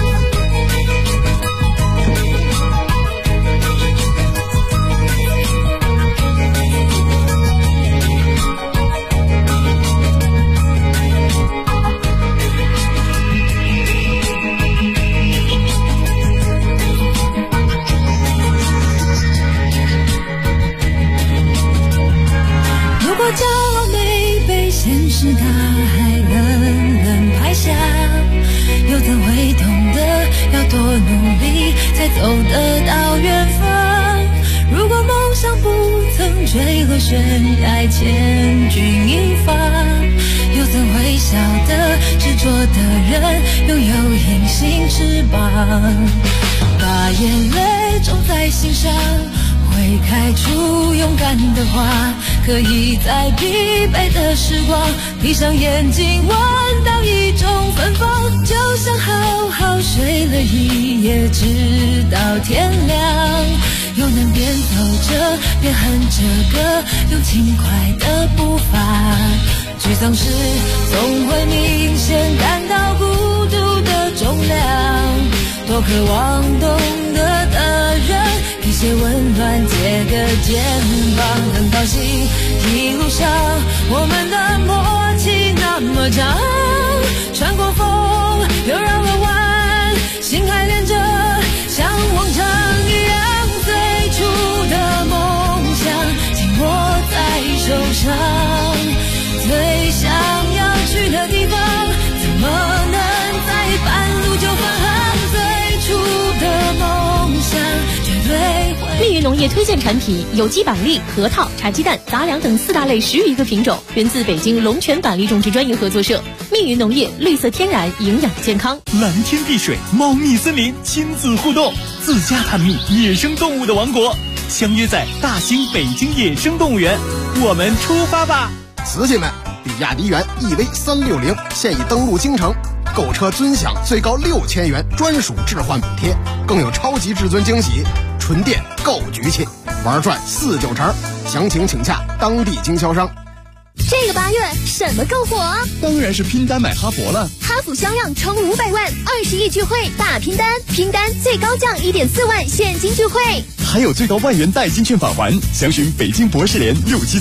坠落悬崖，千钧一发。又怎会晓得执着的人拥有隐形翅膀？把眼泪种在心上，会开出勇敢的花。可以在疲惫的时光，闭上眼睛闻到一种芬芳，就像好好睡了一夜，直到天亮。又能边走着边哼着歌，用轻快的步伐。沮丧时总会明显感到孤独的重量，多渴望懂得的人一些温暖，借个肩膀，很高兴一路上我们的默契那么长，穿过风又绕了弯，心还连着像往常一样，最初的梦想紧握在手上。最想要去的地方，怎么能在半路就返航？最初的梦想绝对会。 密云农业推荐产品：有机板栗、核桃、茶鸡蛋、杂粮等4大类10余个品种，源自北京龙泉板栗种植专业合作社。密云农业，绿色天然，营养健康。 蓝天碧水，猫蜜森林，亲子互动，自家探秘野生动物的王国，相约在大兴北京野生动物园，我们出发吧！ 瓷器们，比亚迪元 EV360现已登陆京城，购车尊享最高6000元专属置换补贴，更有超级至尊惊喜，纯电够局气，玩转4-9成，详情请洽当地经销商。 这个8月什么够火？ 当然是拼单买哈佛了。 哈弗销量冲500万，20亿聚会大拼单，拼单最高降1.4万现金聚会， 还有最高万元代金券返还，详询北京博士联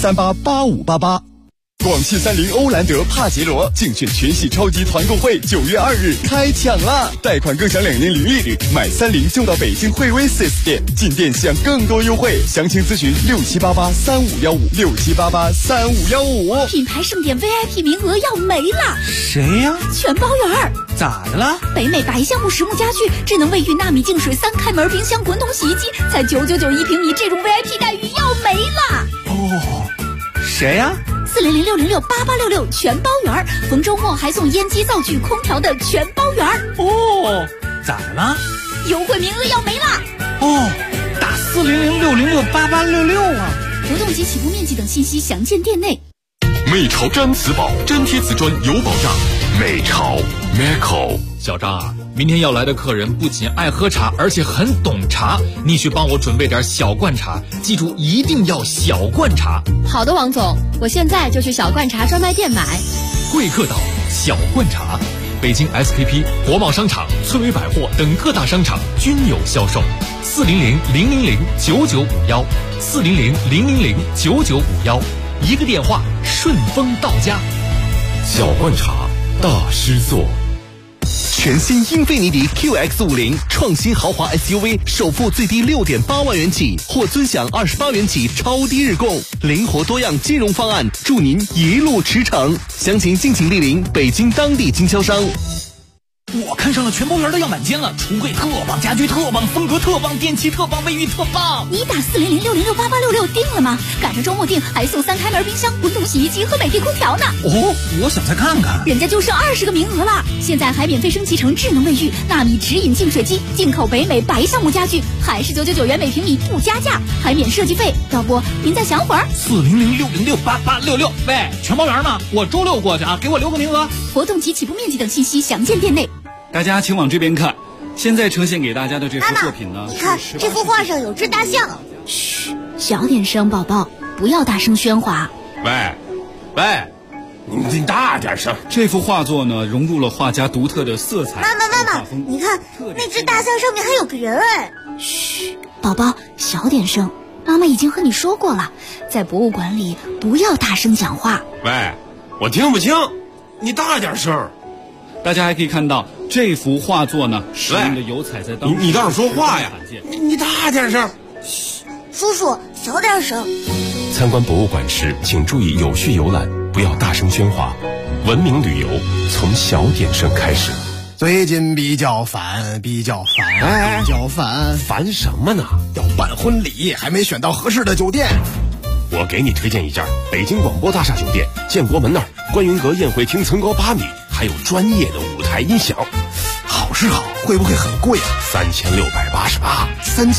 67388588。广汽30欧蓝德帕杰罗竞选全系超级团购会9月2日开抢了，贷款更享2年零利率，买30就到北京惠威 4S 店，进店享更多优惠，详情咨询67883515，67883515。 品牌盛典 VIP 名额要没了。 谁呀？ 全包圆。 咋的了？ 北美白橡木实木家具、智能卫浴、纳米净水、3开门冰箱、滚筒洗衣机，才999一平米，这种 VIP 待遇要没了。 哦，谁呀 ？400-606-8866全包圆，逢周末还送烟机、灶具、空调的全包圆。 哦，咋了？ 优惠名额要没了。 哦，打400-606-8866啊！ 活动及起步面积等信息详见店内。 美潮毡瓷宝，粘贴瓷砖有保障。美潮 Meco。 小张啊，明天要来的客人不仅爱喝茶，而且很懂茶，你去帮我准备点小罐茶，记住一定要小罐茶。 好的，王总，我现在就去小罐茶专卖店买。 贵客岛小罐茶，北京 SKP、国贸商场、翠微百货等各大商场均有销售。400-000-9951，400-000-9951，一个电话顺丰到家。 小罐茶大师座。 全新英菲尼迪 QX50 创新豪华 SUV， 首付最低6.8万元起，或尊享28元起超低日供，灵活多样金融方案，助您一路驰骋。详情敬请莅临北京当地经销商。 我看上了全包圆的样板间了，橱柜特棒，家具特棒，风格特棒，电器特棒，卫浴特棒。 你打400-606-8866定了吗？赶上周末定还送3开门冰箱、滚筒洗衣机和美的空调呢。 哦，我想再看看。 人家就剩20个名额了，现在还免费升级成智能卫浴、纳米直饮净水机，进口北美白橡木家具，还是999元每平米不加价，还免设计费。要不您再想会儿 ？400-606-8866。喂，全包圆呢？我周6过去啊，给我留个名额。 活动及起步面积等信息详见店内。 大家请往这边看，现在呈现给大家的这幅作品呢， 你看这幅画上有只大象。 嘘，小点声，宝宝，不要大声喧哗。 喂，你大点声。这幅画作呢，融入了画家独特的色彩。 妈妈，你看那只大象上面还有个人哎。 嘘，宝宝，小点声。妈妈已经和你说过了，在博物馆里不要大声讲话。 喂，我听不清，你大点声。大家还可以看到这幅画作呢，使用的油彩在当中。 你倒是说话呀！你大点声。 嘘，叔叔小点声。 参观博物馆时，请注意有序游览，不要大声喧哗。文明旅游从小点声开始。 最近比较烦，烦什么呢？要办婚礼，还没选到合适的酒店。 我给你推荐一家北京广播大厦酒店建国门那儿观云阁宴会厅层高8米，还有专业的舞台音响。 好是好，会不会很贵啊？ 3688